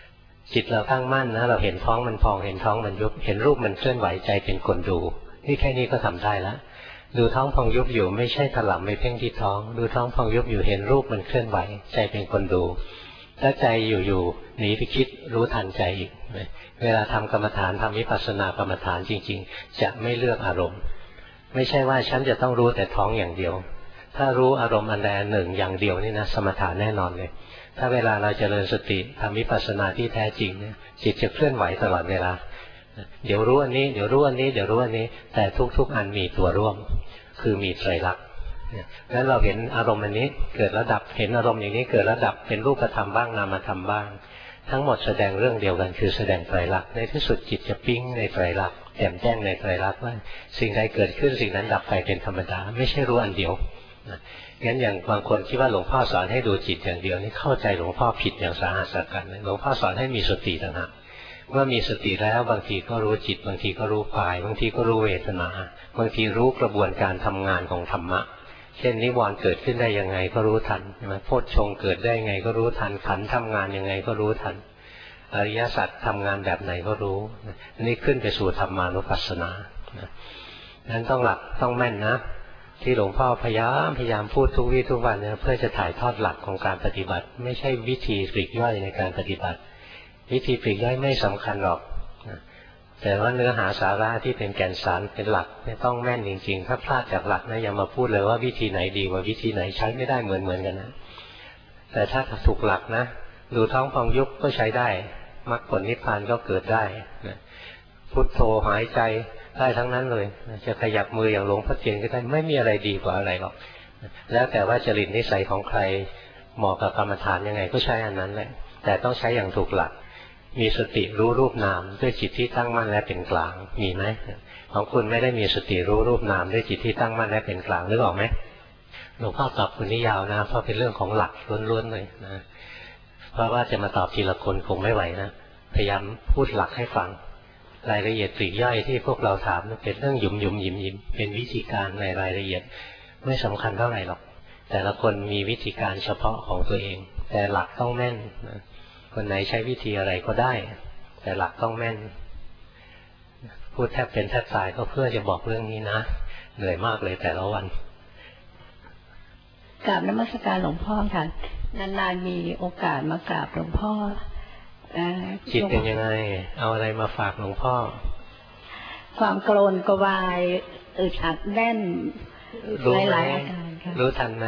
จิตเราตั้งมั่นนะเราเห็นท้องมันพองเห็นท้องมันยุบเห็นรูปมันเคลื่อนไหวใจเป็นคนดูนี่แค่นี้ก็ทำได้แล้วดูท้องพองยุบอยู่ไม่ใช่ถลำไม่เพ่งที่ท้องดูท้องพองยุบอยู่เห็นรูปมันเคลื่อนไหวใจเป็นคนดูถ้าใจอยู่หนีไปคิดรู้ทันใจอีกเวลาทำกรรมฐานทำวิปัสสนากรรมฐานจริงๆจะไม่เลือกอารมณ์ไม่ใช่ว่าฉันจะต้องรู้แต่ท้องอย่างเดียวถ้ารู้อารมณ์อันใดอันหนึ่งอย่างเดียวนี่นะสมถะแน่นอนเลยถ้าเวลาเราเจริญสติทำวิปัสสนาที่แท้จริงเนี่ยจิตจะเคลื่อนไหวตลอดเวลาเดี๋ยวรู้อันนี้เดี๋ยวรู้อันนี้เดี๋ยวรู้อันนี้แต่ทุกๆอันมีตัวร่วมคือมีไตรลักษณ์งั้นเราเห็นอารมณ์อันนี้เกิดแล้วดับเห็นอารมณ์อย่างนี้เกิดแล้วดับเป็นรูปธรรมบ้างนามธรรมบ้างทั้งหมดแสดงเรื่องเดียวกันคือแสดงไตรลักษณ์ในที่สุดจิตจะปิ๊งในไตรลักษณ์แจ่มแจ้งในไตรลักษณ์ว่าสิ่งใดเกิดขึ้นสิ่งนั้นดับไปเป็นธรรมดาไม่ใช่รู้อันเดียวงั้นอย่างบางคนคิดว่าหลวงพ่อสอนให้ดูจิตอย่างเดียวนี่เข้าใจหลวงพ่อผิดอย่างสาหัสกันหลวงพ่อสอนให้มีสติต่างหากเมื่อมีสติแล้วบางทีก็รู้จิตบางทีก็รู้กายบางทีก็รู้เวทนาบางทีรู้กระบวนการทำงานของธรรมะเช่นนิวรณ์เกิดขึ้นได้ยังไงก็รู้ทันใช่ไหมโพชฌงค์เกิดได้ยังไงก็รู้ทันขันธ์ทำงานยังไงก็รู้ทันอริยสัจทำงานแบบไหนก็รู้นี่ขึ้นไปสู่ธรรมานุปัสสนานั้นต้องหลักต้องแม่นนะที่หลวงพ่อพยายามพูดทุกวี่ทุกวันเนี่ยเพื่อจะถ่ายทอดหลักของการปฏิบัติไม่ใช่วิธีปลีกย่อยในการปฏิบัติวิธีปลีกย่อยไม่สำคัญหรอกแต่ว่าเนื้อหาสาระที่เป็นแก่นสารเป็นหลักเนี่ยต้องแม่นจริงๆถ้าพลาดจากหลักนะอย่ามาพูดเลยว่าวิธีไหนดีกว่าวิธีไหนใช้ไม่ได้เหมือนกันนะแต่ถ้าถูกหลักนะดูท้องพองยุบก็ใช้ได้มรรคผลนิพพานก็เกิดได้พุทโธหายใจได้ทั้งนั้นเลยจะขยับมืออย่างหลวงพ่อเทียนก็ได้ไม่มีอะไรดีกว่าอะไรหรอกแล้วแต่ว่าจริตนิสัยของใครเหมาะกับกรรมฐานยังไงก็ใช้อันนั้นแหละแต่ต้องใช้อย่างถูกหลักมีสติรู้รูปนามด้วยจิตที่ตั้งมั่นและเป็นกลางมีไหมของคุณไม่ได้มีสติรู้รูปนามด้วยจิตที่ตั้งมั่นและเป็นกลางนึกออกไหมหลวงพ่อตอบคุณนี่ยาวนะเพราะเป็นเรื่องของหลักล้วนๆเลยนะเพราะว่าจะมาตอบทีละคนคงไม่ไหวนะพยายามพูดหลักให้ฟังรายละเอียดปลีกย่อยที่พวกเราถามเป็นเรื่องหยุมเป็นวิธีการในรายละเอียดไม่สำคัญเท่าไหร่หรอกแต่ละคนมีวิธีการเฉพาะของตัวเองแต่หลักต้องแม่นนะคนไหนใช้วิธีอะไรก็ได้แต่หลักต้องแม่นพูดแทบเป็นแทบตายก็เพื่อจะบอกเรื่องนี้นะเหนื่อยมากเลยแต่ละวันกราบนมัสการหลวงพ่อค่ะนานๆมีโอกาสมากราบหลวงพ่อจิตเป็นยังไงเอาอะไรมาฝากหลวงพ่อความโกรนกวายอึดอัดแน่นหลายอาการค่ะรู้ทันไหม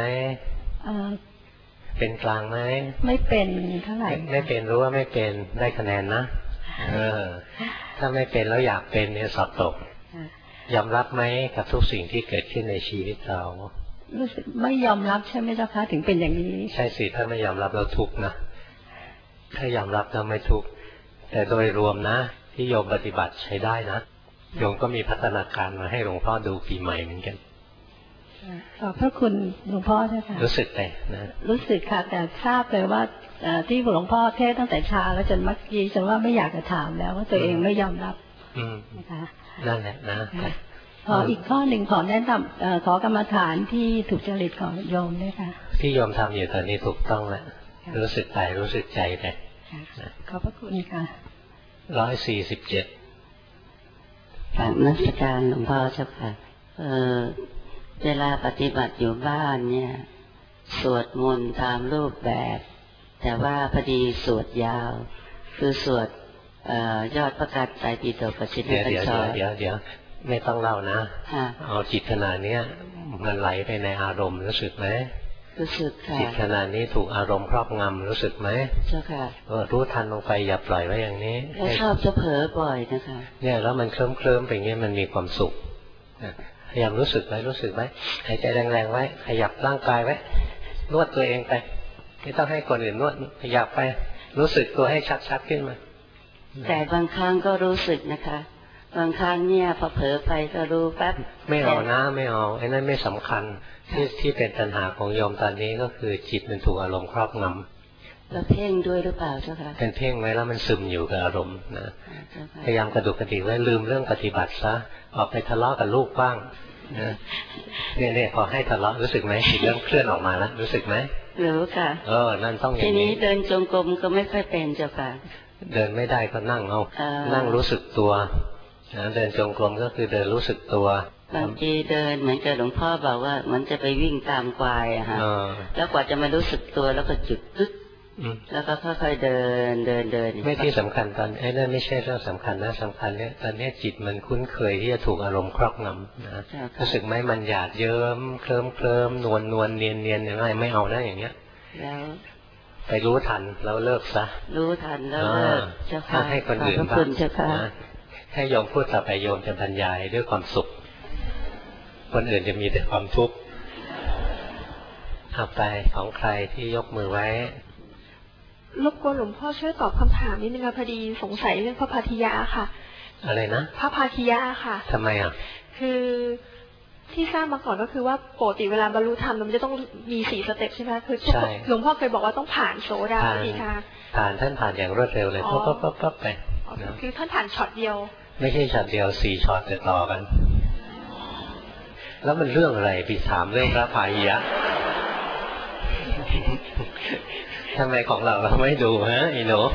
เป็นกลางไหมไม่เป็นเท่าไหร่ไม่เป็นรู้ว่าไม่เป็นได้คะแนนนะถ้าไม่เป็นแล้วอยากเป็นเนี่ยสอบตกยอมรับไหมกับทุกสิ่งที่เกิดขึ้นในชีวิตเรารู้สึกไม่ยอมรับใช่ไหมเจ้าคะถึงเป็นอย่างนี้ใช่สิถ้าไม่ยอมรับเราทุกข์นะถ้ายอมรับเราไม่ทุกข์แต่โดยรวมนะที่โยมปฏิบัติใช้ได้นะโยมก็มีพัฒนาการมาให้หลวงพ่อดูปีใหม่เหมือนกันขอบพระคุณหลวงพ่อใช่ไหมรู้สึกเลยนะรู้สึกค่ะแต่ทราบเลยว่าที่หลวงพ่อเทศตั้งแต่เช้าแล้วจนเมื่อกี้จนว่าไม่อยากจะถามแล้วว่าตัวเองไม่ยอมรับนะคะนั่นแหละนะขออีกข้อหนึ่งขอแนะนำขอกรรมฐานที่ถูกจริตของโยมด้วยค่ะที่โยมทำอยู่ตอนนี้ถูกต้องแล้วรู้สึกกายรู้สึกใจไปขอบพระคุณค่ะ 147 กราบนมัสการหลวงพ่อเจ้าค่ะเวลาปฏิบัติอยู่บ้านเนี่ยสวดมนต์ตามรูปแบบแต่ว่าพอดีสวดยาวคือสวดยอดพระกัตไตรปิฎกกับชินบัญชรเดี๋ยวไม่ต้องเล่านะเอาจิตขนาดนี้มันไหลไปในอารมณ์รู้สึกไหมรู้สึกค่ะจิตขนาดนี้ถูกอารมณ์ครอบงำรู้สึกไหมเจ้าค่ะรู้ทันลงไปอย่าปล่อยไว้อย่างนี้แล้วชอบจะเผลอบ่อยนะคะเนี่ยแล้วมันเคลิ้มไปอย่างนี้มันมีความสุขพยายามรู้สึกไว้รู้สึกไว้หายใจแรงๆไว้ขยับร่างกายไว้นวดตัวเองไปไม่ต้องให้คนอื่นนวดขยับไปรู้สึกตัวให้ชัดๆขึ้นมาแต่บางครั้งก็รู้สึกนะคะบางครั้งเนี่ยพอเผลอไปก็รู้แป๊บไม่เอานะไม่เอาไอ้นั่นไม่สำคัญที่เป็นปัญหาของโยมตอนนี้ก็คือจิตมันถูกอารมณ์ครอบงำแล้วเพ่งด้วยหรือเปล่าเจ้าค่ะเป็นเพ่งไว้แล้วมันซึมอยู่กับอารมณ์นะพยายามกระดุกกระดิกไว้ลืมเรื่องปฏิบัติซะออกไปทะเลาะกับลูกบ้างนะเนี่ยพอให้ทะเลาะรู้สึกไหมจิตเริ่มเคลื่อนออกมาแล้วรู้สึกไหมรู้ค่ะนั่นต้องอย่างนี้ทีนี้เดินจงกรมก็ไม่ค่อยเป็นเจ้าค่ะเดินไม่ได้ก็นั่งเอานั่งรู้สึกตัวเดินจงกรมก็คือเดินรู้สึกตัวบางทีเดินเหมือนกับหลวงพ่อบอกว่ามันจะไปวิ่งตามควายอะฮะแล้วกว่าจะมารู้สึกตัวแล้วก็จุดปึ๊กแล้วก็ค่อยๆเดินไม่ที่สำคัญตอนไอ้นั่นไม่ใช่เรื่องสำคัญนะสำคัญเนี่ยตอนนี้จิตมันคุ้นเคยที่จะถูกอารมณ์ครอบงำนะรู้สึกไหมมันหยาดเยิ้มเคลิ้มนวลเนียนอย่างไรไม่เอานะอย่างเงี้ยแล้วไปรู้ทันแล้วเลิกซะรู้ทันแล้วเลิกเจ้าค่ะให้คนอื่นบ้างให้โยมพูดต่อไปโยมจะบรรยายด้วยความสุขคนอื่นจะมีแต่ความทุกข์เอาไปของใครที่ยกมือไว้รบกวนหลวงพ่อช่วยตอบคำถามนิดนึงค่ะพอดีสงสัยเรื่องพระพาธิยะค่ะอะไรนะพระพาธิยะค่ะทำไมอ่ะคือที่ทราบมาก่อนก็คือว่าปกติเวลาบรรลุธรรมมันจะต้องมี4 สเต็ปใช่ไหมคือหลวงพ่อเคยบอกว่าต้องผ่านโสดาสีทาท่านผ่านอย่างรวดเร็วเลยปั๊บไปคือท่านผ่านช็อตเดียวไม่ใช่ช็อตเดียว4 ช็อตติดต่อกันแล้วมันเรื่องอะไรไปถามเรื่องพระพาหิยะทำไมของเราไม่ดูฮะอีหนู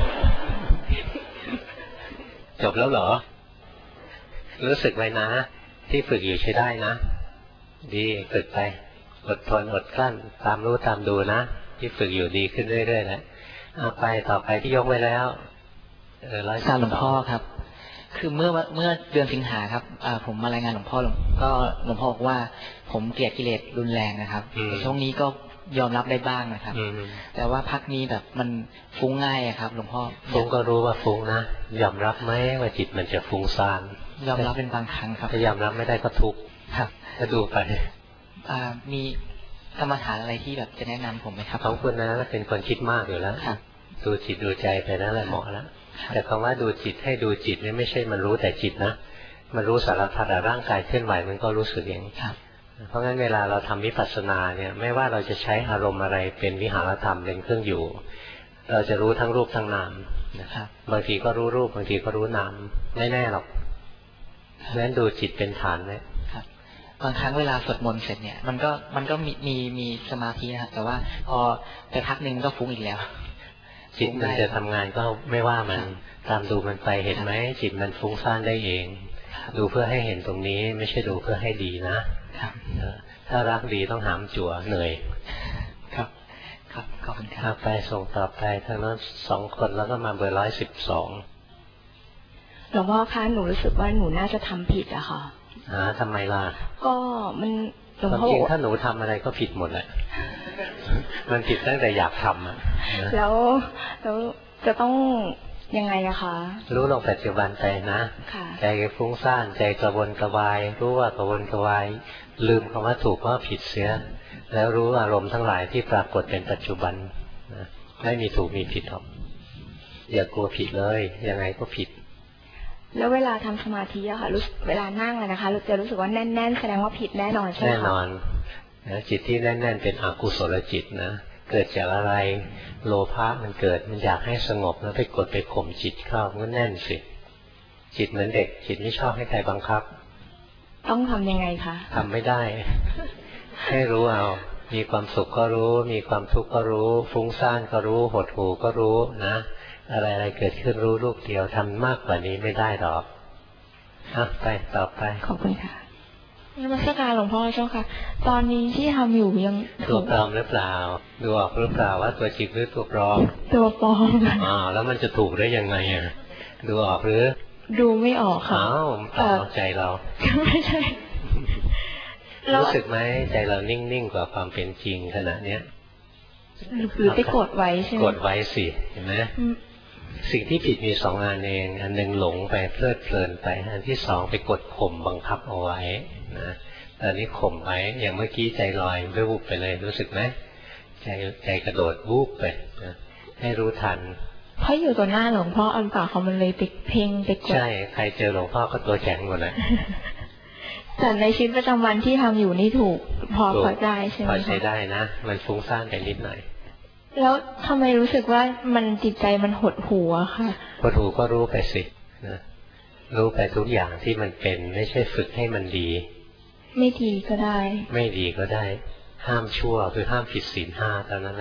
จบแล้วเหรอรู้สึกไหมนะที่ฝึกอยู่ใช้ได้นะดีฝึกไปอดทนอดกลั้นตามรู้ตามดูนะที่ฝึกอยู่ดีขึ้นเรื่อยๆแล้วไปต่อไปที่ยกไว้แล้วการหลวงพ่อครับคือเมื่อเดือนสิงหาครับผมมารายงานหลวงพ่อก็หลวงพ่อบอกว่าผมเกลียดกิเลสรุนแรงนะครับแต่ช่วงนี้ก็ยอมรับได้บ้างนะครับแต่ว่าพักนี้แบบมันฟุ้งง่ายครับหลวงพ่อฟุ้งก็รู้ว่าฟุ้งนะยอมรับไหมว่าจิตมันจะฟุ้งซ่านยอมรับเป็นบางครั้งครับถ้ายอมรับไม่ได้ก็ทุกข์ครับก็ดูไปมีกรรมฐานอะไรที่แบบจะแนะนำผมไหมครับของคุณนะเป็นคนคิดมากอยู่แล้วดูจิตดูใจไปนั่นแหละเหมาะแล้วแต่คำว่าดูจิตให้ดูจิตนี่ไม่ใช่มันรู้แต่จิตนะมันรู้สารพัดร่างกายเคลื่อนไหวมันก็รู้สึกเองเพราะงั้นเวลาเราทำวิปัสสนาเนี่ยไม่ว่าเราจะใช้อารมณ์อะไรเป็นวิหารธรรมเป็นเครื่องอยู่เราจะรู้ทั้งรูปทั้งนามนะครับบางทีก็รู้รูปบางทีก็รู้นามไม่แน่หรอกนั้นดูจิตเป็นฐานเลยบางครั้งเวลาสวดมนต์เสร็จเนี่ยมันก็มีสมาธินะครับแต่ว่าพอไปพักนึงก็ฟุ้งอีกแล้วจิตมันจะทำงานก็ไม่ว่ามันตามดูมันไปเห็นไหมจิตมันฟุ้งซ่านได้เองดูเพื่อให้เห็นตรงนี้ไม่ใช่ดูเพื่อให้ดีนะถ้ารักดีต้องหามจั่วเหนื่อยครับขอบคุณครับไปส่งต่อไปทางนั้น2 คนแล้วก็มาเบอร์112 หลวงพ่อคะหนูรู้สึกว่าหนูน่าจะทำผิดอะค่ะทำไมล่ะก็มันหลวงพ่อถ้าหนูทำอะไรก็ผิดหมดแหละมันผิดตั้งแต่อยากทำแล้วจะต้องยังไงอะคะรู้ลงปัจจุบันไปนะใจฟุ้งซ่านใจกระวนกระวายรู้ว่ากระวนกระวายลืมคำว่าถูกว่าผิดเสียแล้วรู้อารมณ์ทั้งหลายที่ปรากฏเป็นปัจจุบันไม่มีถูกมีผิดหรอกอย่ากลัวผิดเลยยังไงก็ผิดแล้วเวลาทำสมาธิอะค่ะเวลานั่งเลยนะคะจะรู้สึกว่าแน่นๆแสดงว่าผิดแน่นอนใช่ไหมคะแน่นอนจิตที่แน่นๆเป็นอกุศลจิตนะเกิดจากอะไรโลภะมันเกิดมันอยากให้สงบแล้วไปกดไปข่มจิตเข้ามันแน่นสิจิตเหมือนเด็กจิตไม่ชอบให้ใครบังคับต้องทำยังไงคะทำไม่ได้ให้รู้เอามีความสุขก็รู้มีความทุกข์ก็รู้ฟุ้งซ่านก็รู้หดหู่ก็รู้นะอะไรเกิดขึ้นรู้ลูกเดียวทำมากกว่านี้ไม่ได้หรอกไปต่อไปขอบคุณค่ะนมัสการหลวงพ่อเจ้าค่ะตอนนี้ที่ทำอยู่ยังตัวปลอมหรือเปล่าดูออกหรือเปล่าว่าตัวจริงหรือตัวปลอมตัวปลอมแล้วมันจะถูกได้ยังไงดูออกหรือดูไม่ออกค่ะเอาใจเราไม่ใช่รู้สึกไหมใจเรานิ่งๆกว่าความเป็นจริงขณะเนี้ยหรือไปกดไว้ใช่ไหมกดไว้สิเห็นไหมสิ่งที่ผิดมี2 อันเองอันหนึ่งหลงไปเพลิดเพลินไปอันที่2ไปกดข่มบังคับเอาไว้นะตอนนี้ข่มไว้อย่างเมื่อกี้ใจลอยวูบไปเลยรู้สึกไหมใจกระโดดวูบไปนะให้รู้ทันเพราะอยู่ต่อหน้าหลวงพ่ออันป่าเขามันเลยไปเพ่งไปกดใช่ใครเจอหลวงพ่อก็ตัวแข็งหมดเลยแต่ในชีวิตประจำวันที่ทำอยู่นี่ถูกพอได้ใช่ไหมพอใช้ได้นะมันฟุ้งซ่านไปนิดหน่อยแล้วทำไมรู้สึกว่ามันจิตใจมันหดหู่อะค่ะหดหู่ก็รู้ไปสินะรู้ไปทุกอย่างที่มันเป็นไม่ใช่ฝึกให้มันดีไม่ดีก็ได้ไม่ดีก็ได้ห้ามชั่วคือห้ามผิดศีล 5เท่านั้นแหละ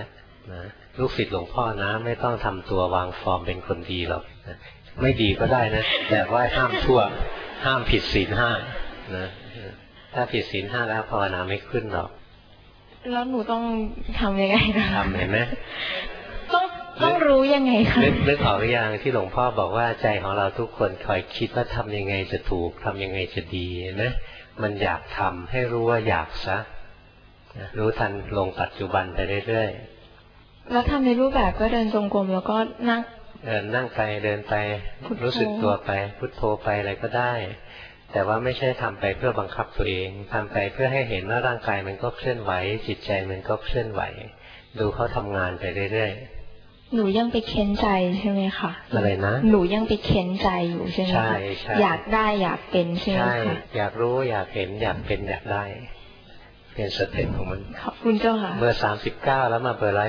นะลูกศิษย์หลวงพ่อนะไม่ต้องทำตัววางฟอร์มเป็นคนดีหรอกนะไม่ดีก็ได้นะแต่ว่าห้ามชั่วห้ามผิดศีลห้านะถ้าผิดศีลห้าแล้วภาวนาไม่ขึ้นหรอกแล้วหนูต้องทำยังไงนะทำเห็นไหมต้องรู้ยังไงคะนึกออกหรือยังที่หลวงพ่อบอกว่าใจของเราทุกคนคอยคิดว่าทำยังไงจะถูกทำยังไงจะดีนะมันอยากทำให้รู้ว่าอยากซะรู้ทันลงปัจจุบันไปเรื่อยๆแล้วทำในรูปแบบก็เดินจงกรมแล้วก็นั่งไปเดินไปรู้สึกตัวไปพุทโธไปอะไรก็ได้แต่ว่าไม่ใช่ทำไปเพื่อบังคับตัวเองทำไปเพื่อให้เห็นว่าร่างกายมันก็เคลื่อนไหวจิตใจมันก็เคลื่อนไหวดูเขาทำงานไปเรื่อยๆหนูยังไปเค้นใจใช่ไหมคะอะไรนะหนูยังไปเค้นใจอยู่ใช่ไหมคะอยากได้อยากเป็นใช่ไหมคะอยากรู้อยากเห็นอยากเป็นอยากได้เป็นสเต็ปของมันขอบคุณเจ้าค่ะเบอร์39แล้วมาเบอร์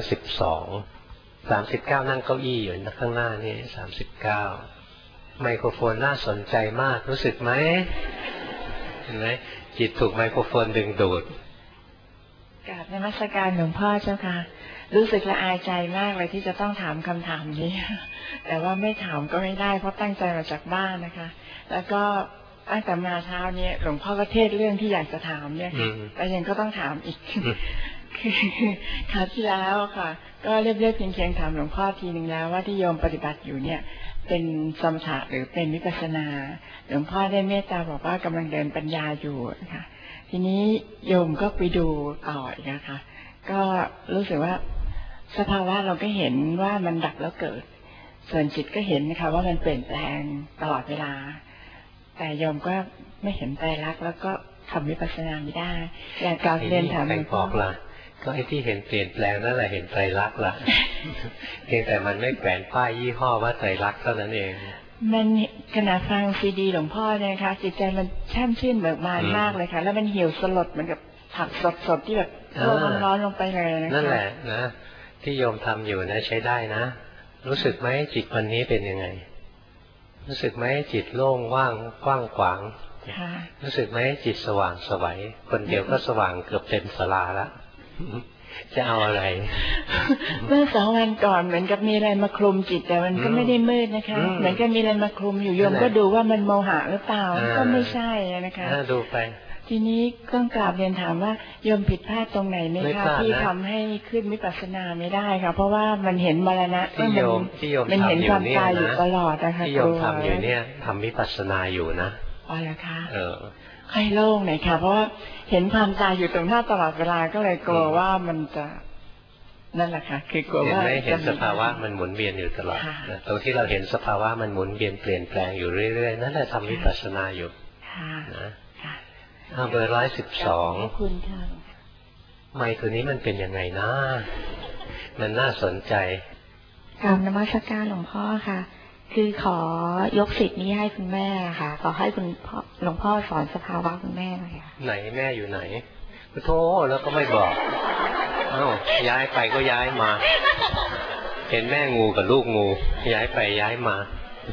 112 39นั่งเก้าอี้อยู่ข้างหน้านี่39ไมโครโฟนน่าสนใจมากรู้สึกไหมเห็นไหมจิตถูกไมโครโฟนดึงดูดกราบนมัสการหลวงพ่อเจ้าค่ะรู้สึกละอายใจมากเลยที่จะต้องถามคำถามนี้แต่ว่าไม่ถามก็ไม่ได้เพราะตั้งใจมาจากบ้านนะคะแล้วก็ตั้งแต่มาเช้านี้หลวงพ่อก็เทศเรื่องที่อยากจะถามเนี่ยแต่ยังก็ต้องถามอีกคือคราวที่แล้วค่ะก็เรียบๆเพียงถามหลวงพ่อทีนึงแล้วว่าที่โยมปฏิบัติอยู่เนี่ยเป็นสมถะหรือเป็นวิปัสสนาหลวงพ่อได้เมตตาบอกว่ากำลังเดินปัญญาอยู่ค่ะทีนี้โยมก็ไปดูต่ออีกนะคะก็รู้สึกว่าสภาวะเราก็เห็นว่ามันดับแล้วเกิดส่วนจิตก็เห็นนะคะว่ามันเปลี่ยนแปลงตลอดเวลาแต่โยมก็ไม่เห็นไตรลักษณ์แล้วก็ทำวิปัสสนาไม่ได้อยากกล่าวเรียนถามหลวงพ่อก็ไอ้ที่เห็นเปลี่ยนแปลงนั่นแหละเห็นไตรลักษณ์ละเพียงแต่มันไม่แขวนป้ายยี่ห้อว่าไตรลักษณ์เท่านั้นเองมันขณะฟังซีดีหลวงพ่อเนี่ยค่ะจิตใจมันแช่มชื่นเบิกบานมากเลยค่ะแล้วมันเหี่ยวสลดเหมือนกับผักสดๆที่แบบร้อนลงไปเลยนะคะนั่นแหละนะที่โยมทำอยู่นะใช้ได้นะรู้สึกไหมจิตวันนี้เป็นยังไงรู้สึกไหมจิตโล่งว่างกว้างขวางรู้สึกไหมจิตสว่างสวัยคนเดียวก็สว่างเกือบเต็มศาลาแล้วจะเอาอะไรเมื่อ2 วันก่อนเหมือนกับมีอะไรมาคลุมจิตแต่มันก็ไม่ได้มืดนะคะเหมือนกับมีอะไรมาคลุมอยู่โยมก็ดูว่ามันโมหะหรือเปล่าก็ไม่ใช่นะคะดูไปทีนี้ต้องกราบเรียนถามว่าโยมผิดพลาดตรงไหนไหมคะที่ทำให้ขึ้นวิปัสสนาไม่ได้ค่ะเพราะว่ามันเห็นมรณะที่โยมมันเห็นความตายอยู่ตลอดนะคะที่โยมทำอยู่เนี่ยทำวิปัสสนาอยู่นะอ๋อเหรอคะให้โล่งหน่อยค่ะเพราะว่าเห็นความตายอยู่ตรงหน้าตลอดเวลาก็เลยกลัวว่ามันจะนั่นแหละค่ะคือกลัวว่าเห็นสภาวะมันหมุนเวียนอยู่ตลอดตรงที่เราเห็นสภาวะมันหมุนเวียนเปลี่ยนแปลงอยู่เรื่อยๆนั่นแหละทำวิปัสสนาอยู่นะเบอร์112 คุณค่ะไมค์ตัวนี้มันเป็นยังไงนะมันน่าสนใจกราบนมัสการหลวงพ่อค่ะคือขอยกสิทธิ์นี้ให้คุณแม่ค่ะขอให้คุณพ่อหลวงพ่อสอนสภาวะคุณแม่หน่อยค่ะไหนแม่อยู่ไหนโธ่แล้วก็ไม่บอกเอ้าย้ายไปก็ย้ายมาเห็นแม่งูกับลูกงูย้ายไปย้ายมาน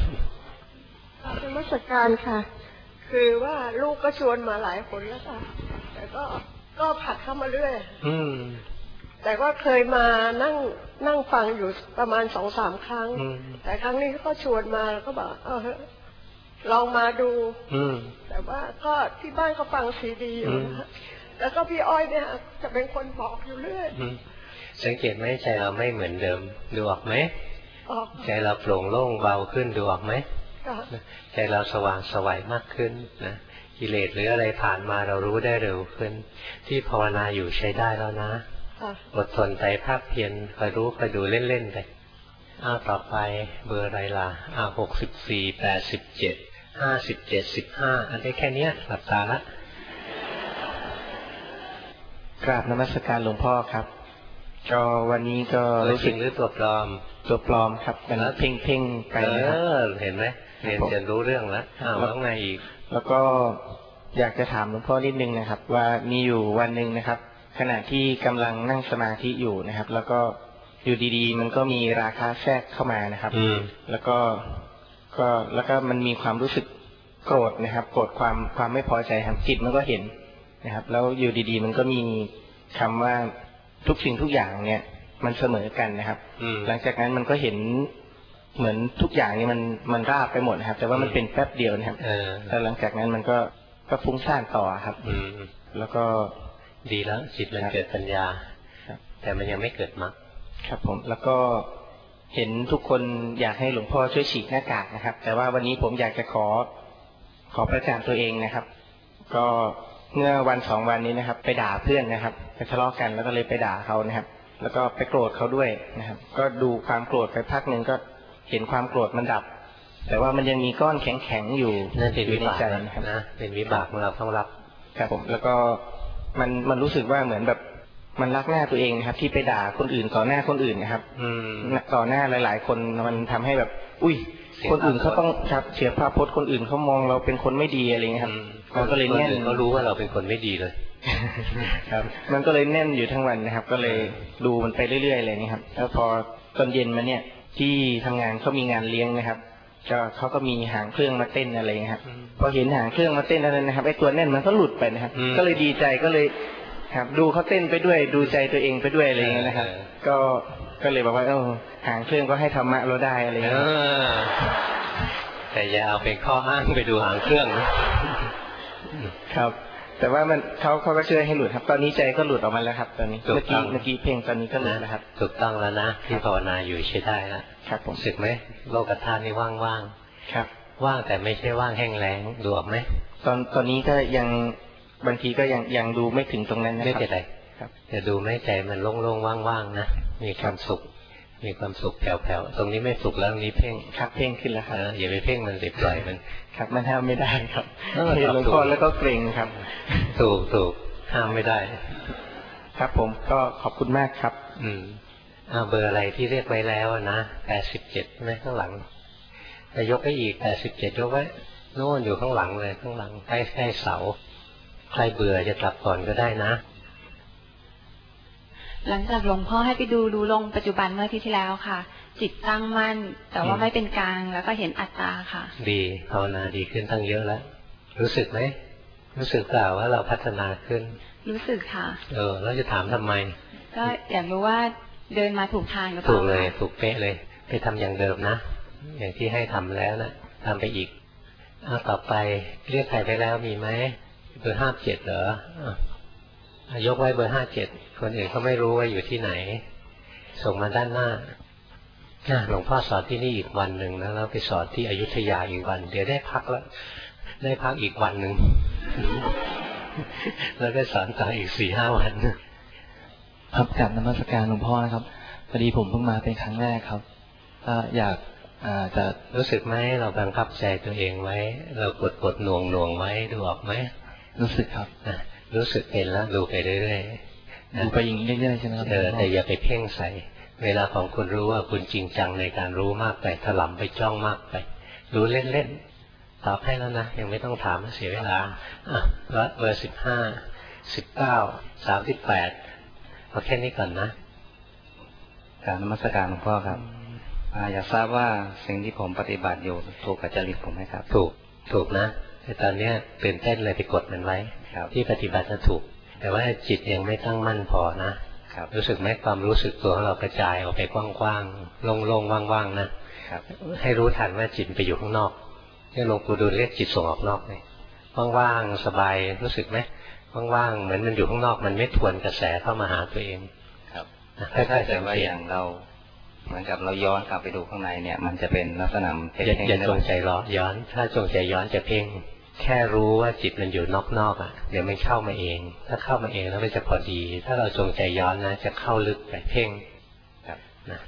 มัสการค่ะคือว่าลูกก็ชวนมาหลายคนแล้วค่ะแต่ก็ผัดเข้ามาเรื่อยแต่ว่าเคยมานั่งฟังอยู่ประมาณ2-3 ครั้งแต่ครั้งนี้ก็ชวนมาแล้วก็บอกลองมาดูแต่ว่าก็ที่บ้านก็ฟังซีดีอยู่นะแล้วก็พี่อ้อยเนี่ยจะเป็นคนบอกอยู่เรื่อยสังเกตไหมใจเราไม่เหมือนเดิมดูออกไหมใจเราโปร่งโล่งเบาขึ้นดูออกไหมใจเราสว่างสวัยมากขึ้นนะกิเลสหรืออะไรผ่านมาเรารู้ได้เร็วขึ้นที่ภาวนาอยู่ใช้ได้แล้วนะอดทนใจภาคเพียรคอยรู้คอยดูเล่นๆไปต่อไปเบอร์อะไรล่ะ64 87 57 15อันนี้แค่นี้หลับตาละกราบนมัสการหลวงพ่อครับก็วันนี้ก็รู้สึกหรือตัวปลอมครับมันเพ่งไปนะครับเห็นไหมเรียนจะรู้เรื่องแล้วแล้วไงอีกแล้วก็อยากจะถามหลวงพ่อนิดนึงนะครับว่ามีอยู่วันหนึ่งนะครับขณะที่กำลังนั่งสมาธิอยู่นะครับแล้วก็อยู่ดีๆมันก็มีราคะแทรกเข้ามานะครับแล้วก็มันมีความรู้สึกโกรธนะครับโกรธความไม่พอใจครับจิตมันก็เห็นนะครับแล้วอยู่ดีๆมันก็มีคำว่าทุกสิ่งทุกอย่างเนี่ยมันเสมอกันนะครับหลังจากนั้นมันก็เห็นเหมือนทุกอย่างนี่มันราบไปหมดนะครับแต่ว่ามันเป็นแป๊บเดียวนะครับแล้วหลังจากนั้นมันก็ฟุ้งซ่านต่อครับแล้วก็ดีแล้วจิตมันเกิดปัญญาแต่มันยังไม่เกิดมรรคครับผมแล้วก็เห็นทุกคนอยากให้หลวงพ่อช่วยฉีกหน้ากากนะครับแต่ว่าวันนี้ผมอยากจะขอประจานตัวเองนะครับก็เมื่อวัน2 วันนี้นะครับไปด่าเพื่อนนะครับไปทะเลาะกันแล้วก็เลยไปด่าเขานะครับแล้วก็ไปโกรธเขาด้วยนะครับก็ดูความโกรธไปพักหนึ่งก็เห็นความโกรธมันดับแต่ว่ามันยังมีก้อนแข็งๆอยู่นั่นเป็นวิบากนะเป็นวิบากของเราต้องรับครับผมแล้วก็มันรู้สึกว่าเหมือนแบบมันรักหน้าตัวเองนะครับที่ไปด่าคนอื่นต่อหน้าคนอื่นนะครับต่อหน้าหลายๆคนมันทำให้แบบอุ้ยคนอื่นเขาต้องครับเสียภาพพจน์คนอื่นเขามองเราเป็นคนไม่ดีอะไรเงี้ยครับมันก็เลยแน่นเขารู้ว่าเราเป็นคนไม่ดีเลยครับมันก็เลยแน่นอยู่ทั้งวันนะครับก็เลยดูมันไปเรื่อยๆเลยนี่ครับแล้วพอตอนเย็นมาเนี่ยที่ทำงานเขามีงานเลี้ยงนะครับเขาก็มีหางเครื่องมาเต้นอะไรครับพอเห็นหางเครื่องมาเต้นอะไรนะครับไอ้ตัวแน่นมันก็หลุดไปนะครับก็เลยดีใจก็เลยครับดูเขาเต้นไปด้วยดูใจตัวเองไปด้วยอะไรอย่างเงี้ยนะครับก็เลยบอกว่าหางเครื่องก็ให้ธรรมะเราได้อะไรอย่างเงี้ยแต่อย่าเอาเป็นข้ออ้างไปดูหางเครื่องครับแต่ว่าเขาก็ช่วยให้หลุดครับตอนนี้ใจก็หลุดออกมาแล้วครับตอนนี้เมื่อกี้เพลงตอนนี้ก็หลุดแล้วครับถูกต้องแล้วนะที่ภาวนาอยู่ใช้ได้แล้วครับผมสึกไหมโลกธาตุนี่ว่างๆครับว่างแต่ไม่ใช่ว่างแห้งแล้งดูออกไหมตอนนี้ก็ยังบางทีก็ยังดูไม่ถึงตรงนั้นนะครับไม่เป็นไรจะดูไม่ใจมันโล่งๆว่างๆนะมีความสุขแผ่วๆตรงนี้ไม่สุขแล้วตรงนี้เพ่งครับเพ่งขึ้นแล้วครับอย่าไปเพ่งมันปล่อยมันครับมันห้ามไม่ได้ครับเห็นหลวงพ่อแล้วก็เกรงครับถูกห้ามไม่ได้ครับผมก็ขอบคุณมากครับเบอร์อะไรที่เรียกไว้แล้วนะ87ไหมข้างหลังแต่ยกให้อีก87ยกไว้โน่นอยู่ข้างหลังเลยข้างหลังใกล้เสาใครเบื่อจะกลับก่อนก็ได้นะหลังจากหลวงพ่อให้ไปดูลงปัจจุบันเมื่อที่แล้วค่ะจิตตั้งมั่นแต่ว่าไม่เป็นกลางแล้วก็เห็นอัตตาค่ะดีภาวนาดีขึ้นตั้งเยอะแล้วรู้สึกไหมรู้สึกเปล่าว่าเราพัฒนาขึ้นรู้สึกค่ะแล้วจะถามทำไมก็อยากรู้ว่าเดินมาถูกทางหรือเปล่าถูกเลยถูกเป๊ะเลยไปทำอย่างเดิมนะอย่างที่ให้ทำแล้วนะทำไปอีกต่อไปเรียกใครไปแล้วมีไหมเบอร์57เหรอยกไว้เบอร์57คนอื่นเขาไม่รู้ว่าอยู่ที่ไหนส่งมาด้านหน้าหลวงพ่อสอนที่นี่อีกวันหนึ่งนะแล้วไปสอนที่อยุธยาอีกวันเดี๋ยวได้พักแล้วได้พักอีกวันหนึ่งแล้วได้สอนต่ออีก4-5 วันครับกราบนมัสการหลวงพ่อนะครับพอดีผมเพิ่งมาเป็นครั้งแรกครับอยากจะรู้สึกไหมเราบังคับใจตัวเองไว้เรากดหน่วงไว้ดูออกไหมรู้สึกครับรู้สึกเป็นแล้วดูไปเรื่อยๆดูไปอย่างนี้เรื่อยๆใช่ไหมครับแต่อย่าไปเพ่งใส่เวลาของคุณรู้ว่าคุณจริงจังในการรู้มากไปถลำไปจ้องมากไปรู้เล่นๆตอบให้แล้วนะยังไม่ต้องถามเสียเวลาเบอร์15 19 38เอาแค่นี้ก่อนนะกราบนมัสการหลวงพ่อครับอยากทราบว่าสิ่งที่ผมปฏิบัติอยู่ถูกกับจริตผมไหมครับถูกนะแต่ตอนนี้ตื่นเต้นเลยไปกดมันไว้ที่ปฏิบัติจะถูกแต่ว่าจิตยังไม่ตั้งมั่นพอนะรู้สึกไหมความรู้สึกตัวของเรากระจายออกไปกว้างๆโล่งๆว่างๆนะให้รู้ทันว่าจิตไปอยู่ข้างนอกที่หลวงปู่ดูลเรียกจิตส่งออกนอกเลยว่างๆสบายรู้สึกไหมว่างๆเหมือนมันอยู่ข้างนอกมันไม่ทวนกระแสเข้ามาหาตัวเองครับค่อยๆแต่ว่าอย่างเราเหมือนกับเราย้อนกลับไปดูข้างในเนี่ยมันจะเป็นลักษณะอย่าจงใจย้อนถ้าจงใจย้อนจะเพ่งแค่รู้ว่าจิตมันอยู่นอกเดี๋ยวมันเข้ามาเองถ้าเข้ามาเองแล้วมันจะพอดีถ้าเราจงใจย้อนนะจะเข้าลึกไปเพ่งนะ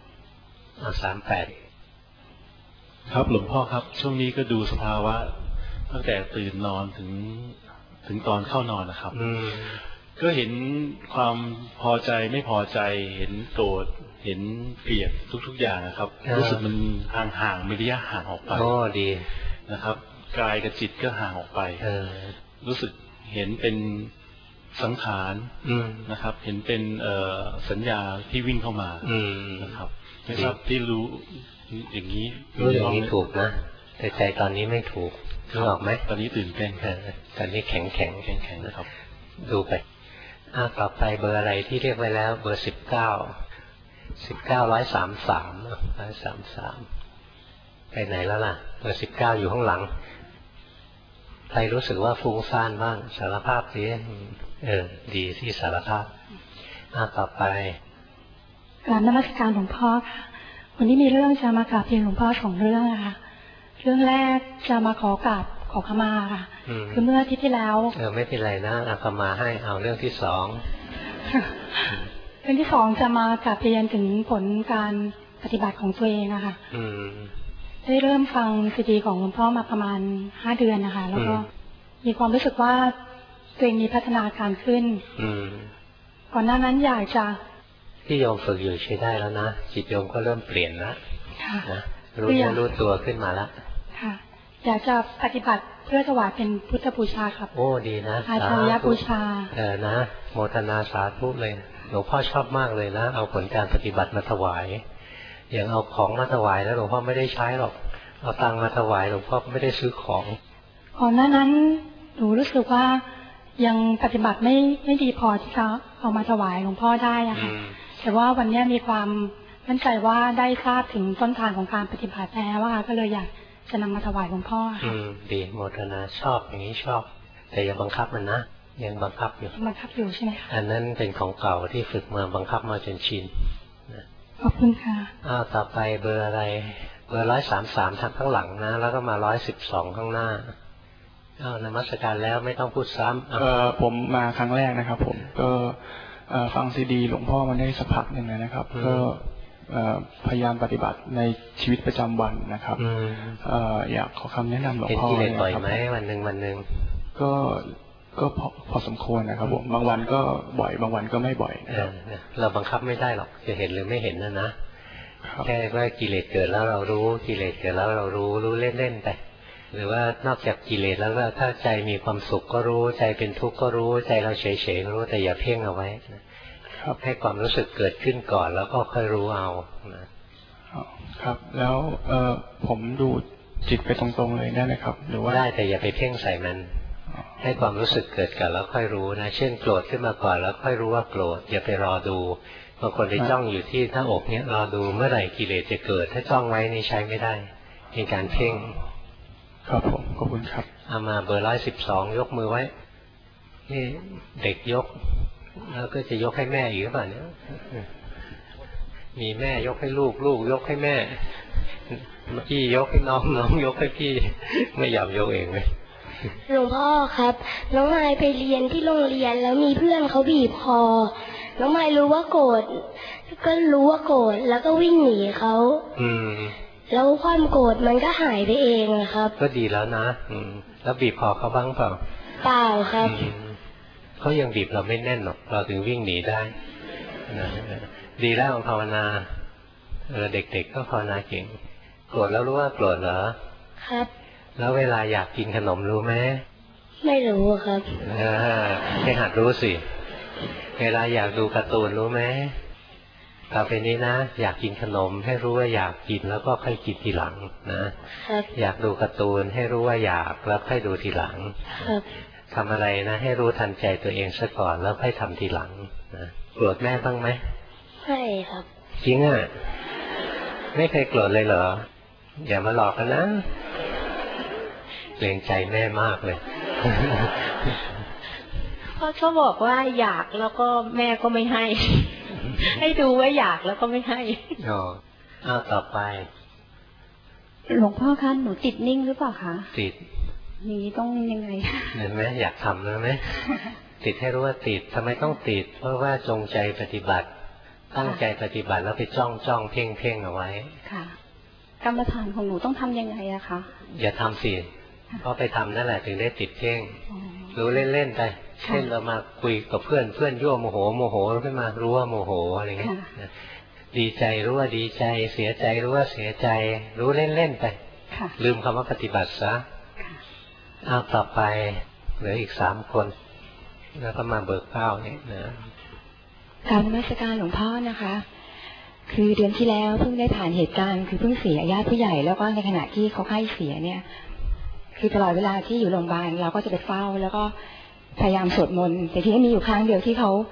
38ครับหลวงพ่อครับช่วงนี้ก็ดูสภาวะตั้งแต่ตื่นนอนถึงตอนเข้านอนนะครับก็เห็นความพอใจไม่พอใจเห็นโกรธเห็นเกลียดทุกๆอย่างนะครับรู้สึกมันห่างมีระยะห่างออกไปดีนะครับกายกับจิตก็ห่างออกไปรู้สึกเห็นเป็นสังขารนะครับเห็นเป็นสัญญาที่วิ่งเข้ามานะครับนะครับที่รู้อย่างนี้ถูกนะแต่ใจตอนนี้ไม่ถูกรู้ออกไหมตอนนี้ตื่นเต้นตอนนี้แข็งนะครับดูไปต่อไปเบอร์อะไรที่เรียกไว้แล้วเบอร์19 ไปไหนแล้วล่ะเบอร์19อยู่ข้างหลังใครรู้สึกว่าฟุ้งซ่านบ้างสารภาพสิดีที่สารภาพต่อไปกราบนมัสการหลวงพ่อค่ะวันนี้มีเรื่องจะมากราบเรียนหลวงพ่อ2 เรื่องค่ะเรื่องแรกจะมาขอขมาค่ะคือเมื่ออาทิตย์ที่แล้วไม่เป็นไรนะขมาให้เอาเรื่องที่2 เรื่องที่2จะมากราบเรียนถึงผลการปฏิบัติของตัวเองอะค่ะได้เริ่มฟังซีดีของหลวงพ่อมาประมาณ5 เดือนนะคะแล้วก็มีความรู้สึกว่าตัวเองมีพัฒนาการขึ้นก่อนหน้านั้นอยากจะที่โยมฝึกอยู่ใช้ได้แล้วนะจิตโยมก็เริ่มเปลี่ยนแล้วนะรู้ตัวขึ้นมาแล้วค่ะอยากจะปฏิบัติเพื่อถวายเป็นพุทธบูชาครับโอ้ดีนะอาจารย์บูชานะโมทนาสาธุเลยหลวงพ่อชอบมากเลยนะเอาผลการปฏิบัติมาถวายอย่างเอาของมาถวายแล้วหลวงพ่อไม่ได้ใช้หรอกเอาตังค์มาถวายหลวงพ่อไม่ได้ซื้อของก่อนหน้านั้นหนูรู้สึกว่ายังปฏิบัติไม่ดีพอที่จะเอามาถวายหลวงพ่อได้อะค่ะแต่ว่าวันนี้มีความมั่นใจว่าได้ทราบถึงต้นทางของการปฏิบัติแล้วว่าก็เลยอยากจะนำมาถวายหลวงพ่อค่ะดีโมทนาชอบอย่างนี้ชอบแต่อย่าบังคับมันนะยังบังคับอยู่ใช่ไหมคะอันนั้นเป็นของเก่าที่ฝึกมาบังคับมาจนชินขอบคุณค่ะต่อไปเบอร์อะไรเบอร์133ทางข้างหลังนะแล้วก็มา112ข้างหน้านมัสการแล้วไม่ต้องพูดซ้ำผมมาครั้งแรกนะครับผมก็ฟังซีดีหลวงพ่อมาได้สักพักหนึ่งนะครับก็พยายามปฏิบัติในชีวิตประจำวันนะครับอยากขอคำแนะนำหลวงพ่อเห็นกิเลสบ่อยไหมวันหนึ่งก็พอสมควรนะครับผมบางวันก็บ่อยบางวันก็ไม่บ่อยเราบังคับไม่ได้หรอกจะเห็นหรือไม่เห็นนะแค่ว่ากิเลสเกิดแล้วเรารู้กิเลสเกิดแล้วเรารู้เล่นๆไปหรือว่านอกจากกิเลสแล้วก็ถ้าใจมีความสุขก็รู้ใจเป็นทุกข์ก็รู้ใจเราเฉยๆก็รู้แต่อย่าเพ่งเอาไว้ให้ความรู้สึกเกิดขึ้นก่อนแล้วก็ค่อยรู้เอาครับแล้วผมดูจิตไปตรงๆเลยได้ไหมครับหรือว่าได้แต่อย่าไปเพ่งใส่มันให้ความรู้สึกเกิดก่อนแล้วค่อยรู้นะเช่นโกรธขึ้นมาก่อนแล้วค่อยรู้ว่าโกรธอย่าไปรอดูบางคนไปจ้องอยู่ที่หน้าอกเนี้ยรอดูเมื่อไหร่กิเลสจะเกิดถ้าจ้องไว้นี่ใช้ไม่ได้เป็นการเพ่งครับผมขอบคุณครับเอามาเบอร์112ยกมือไว้นี่เด็กยกแล้วก็จะยกให้แม่อีกหรือเปล่าเนี่ยมีแม่ยกให้ลูกยกให้แม่พี่ยกให้น้องยกให้พี่ไม่ยอมยกเองเลยหลวงพ่อครับน้องนายไปเรียนที่โรงเรียนแล้วมีเพื่อนเขาบีบคอน้องนายรู้ว่าโกรธก็รู้ว่าโกรธแล้วก็วิ่งหนีเขาแล้วความโกรธมันก็หายไปเองครับก็ดีแล้วนะแล้วบีบคอเขาบ้างเปล่าเปล่าครับเขายังบีบเราไม่แน่นหรอกเราถึงวิ่งหนีได้ดีแล้วภาวนาเด็กๆก็ภาวนาเก่งโกรธแล้วรู้ว่าโกรธเหรอครับแล้วเวลาอยากกินขนมรู้ไหมไม่รู้ครับให้หัดรู้สิเวลาอยากดูการ์ตูนรู้ไหมต่อไปนี้นะอยากกินขนมให้รู้ว่าอยากกินแล้วก็ค่อยกินทีหลังนะอยากดูการ์ตูนให้รู้ว่าอยากแล้วค่อยดูทีหลังทำอะไรนะให้รู้ทันใจตัวเองซะก่อนแล้วค่อยทำทีหลังนะโกรธแม่บ้างไหมไม่ครับจริงอ่ะไม่เคยโกรธเลยเหรออย่ามาหลอกกันนะเกรงใจแม่มากเลยเพราะเขาบอกว่าอยากแล้วก็แม่ก็ไม่ให้ให้ดูว่าอยากแล้วก็ไม่ให้ต่อไปหลวงพ่อคะหนูติดนิ่งหรือเปล่าคะติดนี้ต้องยังไงเห็นไหมอยากทำแล้วไหมติดให้รู้ว่าติดทำไมต้องติดเพราะว่าจงใจปฏิบัติตั้งใจปฏิบัติแล้วไปจ้องเพ่งเอาไว้ค่ะกรรมฐานของหนูต้องทำยังไงอะคะอย่าทำสิเพราะไปทำนั่นแหละถึงได้ติดเพ่งรู้เล่นๆไปเช่นเรามาคุยกับเพื่อนยั่วโมโหขึ้นมารู้ว่าโมโหอะไรเงี้ยดีใจรู้ว่าดีใจเสียใจรู้ว่าเสียใจรู้เล่นๆไปลืมคำว่าปฏิบัติซะต่อไปเหลืออีก3 คนแล้วก็มาเบิก9เนี่ยนะการนมัสการหลวงพ่อนะคะคือเดือนที่แล้วเพิ่งได้ผ่านเหตุการณ์คือเพิ่งเสียญาติผู้ใหญ่แล้วก็ในขณะที่เขาใกล้เสียเนี่ยคือตลอดเวลาที่อยู่โรงพยาบาลเราก็จะไปเฝ้าแล้วก็พยายามสวดมนต์แต่ทีนี้มีอยู่ครั้งเดียวที่เขา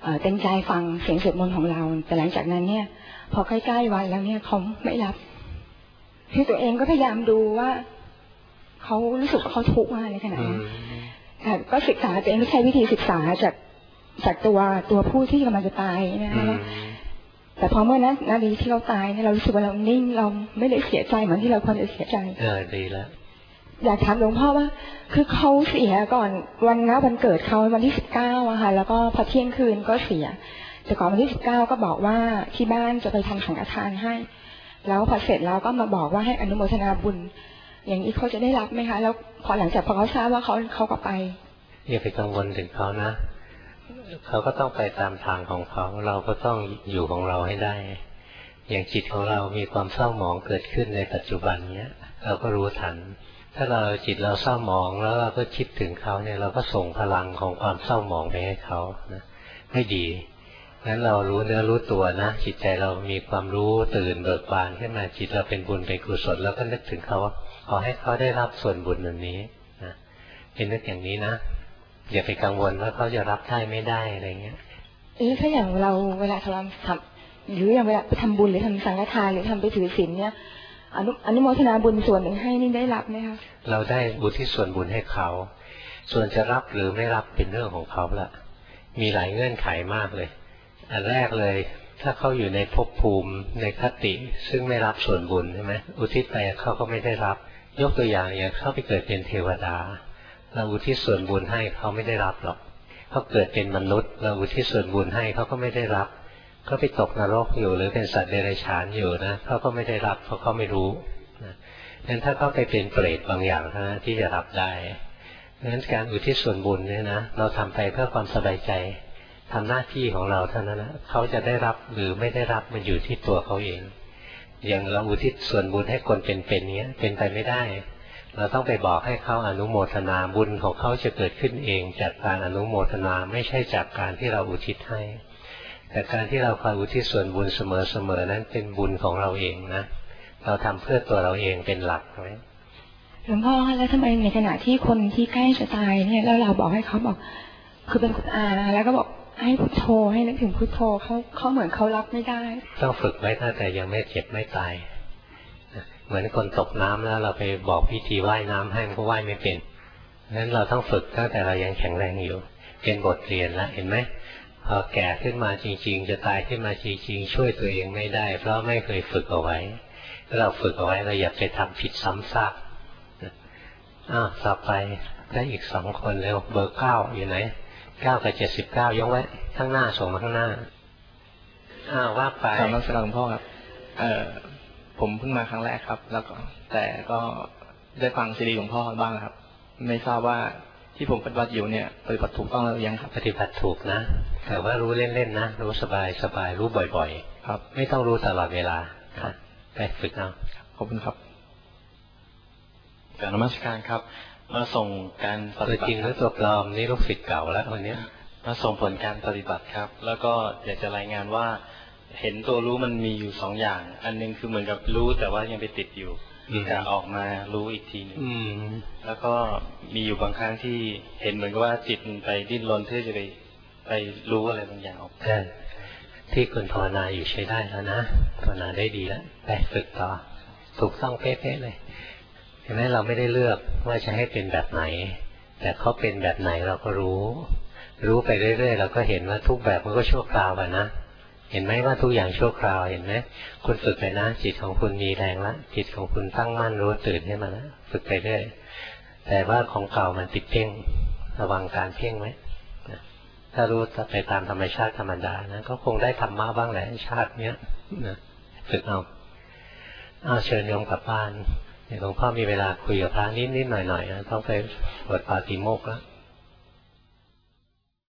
เต็มใจฟังเสียงสวดมนต์ของเราแต่หลังจากนั้นเนี่ยพอใกล้ๆวันแล้วเนี่ยเขาไม่รับคือตัวเองก็พยายามดูว่าเขารู้สึกว่าเขาทุกข์มากในขณะนั้นก็ศึกษาตัวเองก็ใช้วิธีศึกษาจากตัวผู้ที่กำลังจะตายนะคะแต่พอเมื่อนั้นนาทีที่เราตายเนี่ยเรารู้สึกว่าเรานิ่งเราไม่ได้เสียใจเหมือนที่เราควรจะเสียใจดีแล้วอยากถามหลวงพ่อว่าคือเขาเสียก่อนวันเกิดเขาวันที่19อะค่ะแล้วก็พอเที่ยงคืนก็เสียแต่ก่อนวันที่19ก็บอกว่าที่บ้านจะไปทำสังฆทานให้แล้วพอเสร็จแล้วก็มาบอกว่าให้อนุโมทนาบุญอย่างนี้เขาจะได้รับไหมคะแล้วพอหลังจากพอเขาทราบว่าเขาก็ไปอย่าไปกังวลถึงเขานะเขาก็ต้องไปตามทางของเขาเราก็ต้องอยู่ของเราให้ได้อย่างจิตของเรามีความเศร้าหมองเกิดขึ้นในปัจจุบันเนี้ยเราก็รู้ทันถ้าเราจิตเราเศร้าหมองแล้วเราก็คิดถึงเขาเนี่ยเราก็ส่งพลังของความเศร้าหมองไปให้เขานะไม่ดีงั้นเรารู้เนื้อรู้ตัวนะจิตใจเรามีความรู้ตื่นเบิกบานขึ้นมาจิตเราเป็นบุญเป็นกุศลแล้วก็นึกถึงเขาขอให้เขาได้รับส่วนบุญแบบนี้นะเป็นนึกอย่างนี้นะอย่าไปกังวลว่าเขาจะรับได้ไม่ได้อะไรเงี้ยถ้าอย่างเราเวลาทำหรืออย่างเวลาไปทำบุญหรือทำสังฆทานหรือทำไปถือศีลเนี่ยอนุโมทนาบุญส่วนหนึ่งให้นี่ได้รับไหมคะเราได้บุญที่ส่วนบุญให้เขาส่วนจะรับหรือไม่รับเป็นเรื่องของเขาละมีหลายเงื่อนไขมากเลยอันแรกเลยถ้าเขาอยู่ในภพภูมิในคติซึ่งไม่รับส่วนบุญใช่ไหมอุทิศไปเขาก็ไม่ได้รับยกตัวอย่างเข้าไปเกิดเป็นเทวดาเราอุทิศส่วนบุญให้เขาไม่ได้รับหรอกเขาเกิดเป็นมนุษย์เราอุทิศส่วนบุญให้เขาก็ไม่ได้รับเขาไปตกนรกอยู่หรือเป็นสัตว์เดรัจฉานอยู่นะเขาก็ไม่ได้รับเพราะเขาไม่รู้งั้นถ้าเขาไปเป็นเปรตบางอย่างนะที่จะรับได้งั้นการอุทิศส่วนบุญเนี่ยนะเราทำไปเพื่อความสบายใจทำหน้าที่ของเราเท่านั้นนะเขาจะได้รับหรือไม่ได้รับมันอยู่ที่ตัวเขาเองอย่างเราอุทิศส่วนบุญให้คนเป็นเนี้ยเป็นไปไม่ได้เราต้องไปบอกให้เขาอนุโมทนาบุญของเขาจะเกิดขึ้นเองจากการอนุโมทนาไม่ใช่จากการที่เราอุทิศให้แต่การที่เราคอยอุทิศส่วนบุญเสมอนั้นเป็นบุญของเราเองนะเราทำเพื่อตัวเราเองเป็นหลักไหมหลวงพ่อแล้วทำไมในขณะที่คนที่ใกล้จะตายเนี่ยแล้วเราบอกให้เขาบอกคือเป็นคุณอาแล้วก็บอกให้พุทโธให้นึกถึงพุทโธเขาเหมือนเขารับไม่ได้ต้องฝึกไว้ตั้งแต่ยังไม่เจ็บไม่ตายเหมือนคนตกน้ำแล้วเราไปบอกพิธีว่ายน้ำให้มันก็ว่ายไม่เป็นงั้นเราต้องฝึกตั้งแต่เรายังแข็งแรงอยู่เป็นบทเรียนแล้วเห็นไหมพอแก่ขึ้นมาจริงๆจะตายขึ้นมาจริงๆช่วยตัวเองไม่ได้เพราะไม่เคยฝึกเอาไว้ถ้าเราฝึกเอาไว้เราอย่าไปทำผิดซ้ำซากต่อไปได้อีก2 คนเร็วเบอร์9อยู่ไหน9 กับ 79ยกไว้ข้างหน้าส่งมาข้างหน้าว่าไปถามนักแสดงพ่อครับผมเพิ่งมาครั้งแรกครับแล้วก็แต่ก็ได้ฟังซีดีหลวงพ่อบ้างครับไม่ทราบว่าที่ผมปฏิบัติอยู่เนี่ยปฏิบัติถูกต้องแล้วยังครับปฏิบัติถูกนะแต่ว่ารู้เล่นๆนะรู้สบายรู้บ่อยๆครับไม่ต้องรู้ตลอดเวลาครับไปฝึกเอาขอบคุณครับกราบนมัสการครับมาส่งการปฏิบัติจริงหรือตัวปลอมนี่ลูกศิษย์เก่าแล้วคนนี้มาส่งผลการปฏิบัติครับแล้วก็อยากจะรายงานว่าเห็นตัวรู้มันมีอยู่2 อย่างอันนึงคือเหมือนกับรู้แต่ว่ายังไปติดอยู่จะออกมารู้อีกทีนึงแล้วก็มีอยู่บางครั้งที่เห็นเหมือนกับว่าจิตมันไปดิ้นรนเพื่อจะไปรู้อะไรบางอย่างออกที่คุณภาวนาอยู่ใช้ได้แล้วนะภาวนาได้ดีแล้วไปฝึกต่อถูกต้องเป๊ะๆเลยเห็นไหมเราไม่ได้เลือกว่าจะให้เป็นแบบไหนแต่เขาเป็นแบบไหนเราก็รู้ไปเรื่อยๆเราก็เห็นว่าทุกแบบมันก็ชั่วคราวอะนะเห็นไหมว่าทุกอย่างชั่วคราวเห็นไหมคุณฝึกไปนะจิตของคุณมีแรงแล้วจิตของคุณตั้งมั่นรู้ตื่นขึ้นมาแล้วฝึกไปเรื่อยแต่ว่าของเก่ามันติดเพ่งระวังการเพ่งไว้ถ้ารู้ไปตามธรรมชาติธรรมดานะก็คงได้ธรรมะบ้างแหละชาติเนี้ยนะฝึกเอาเชิญโยมกลับบ้านหลวงพ่อมีเวลาคุยกับพระนิดๆหน่อยๆนะต้องไปบวชปาติโมกข์แล้ว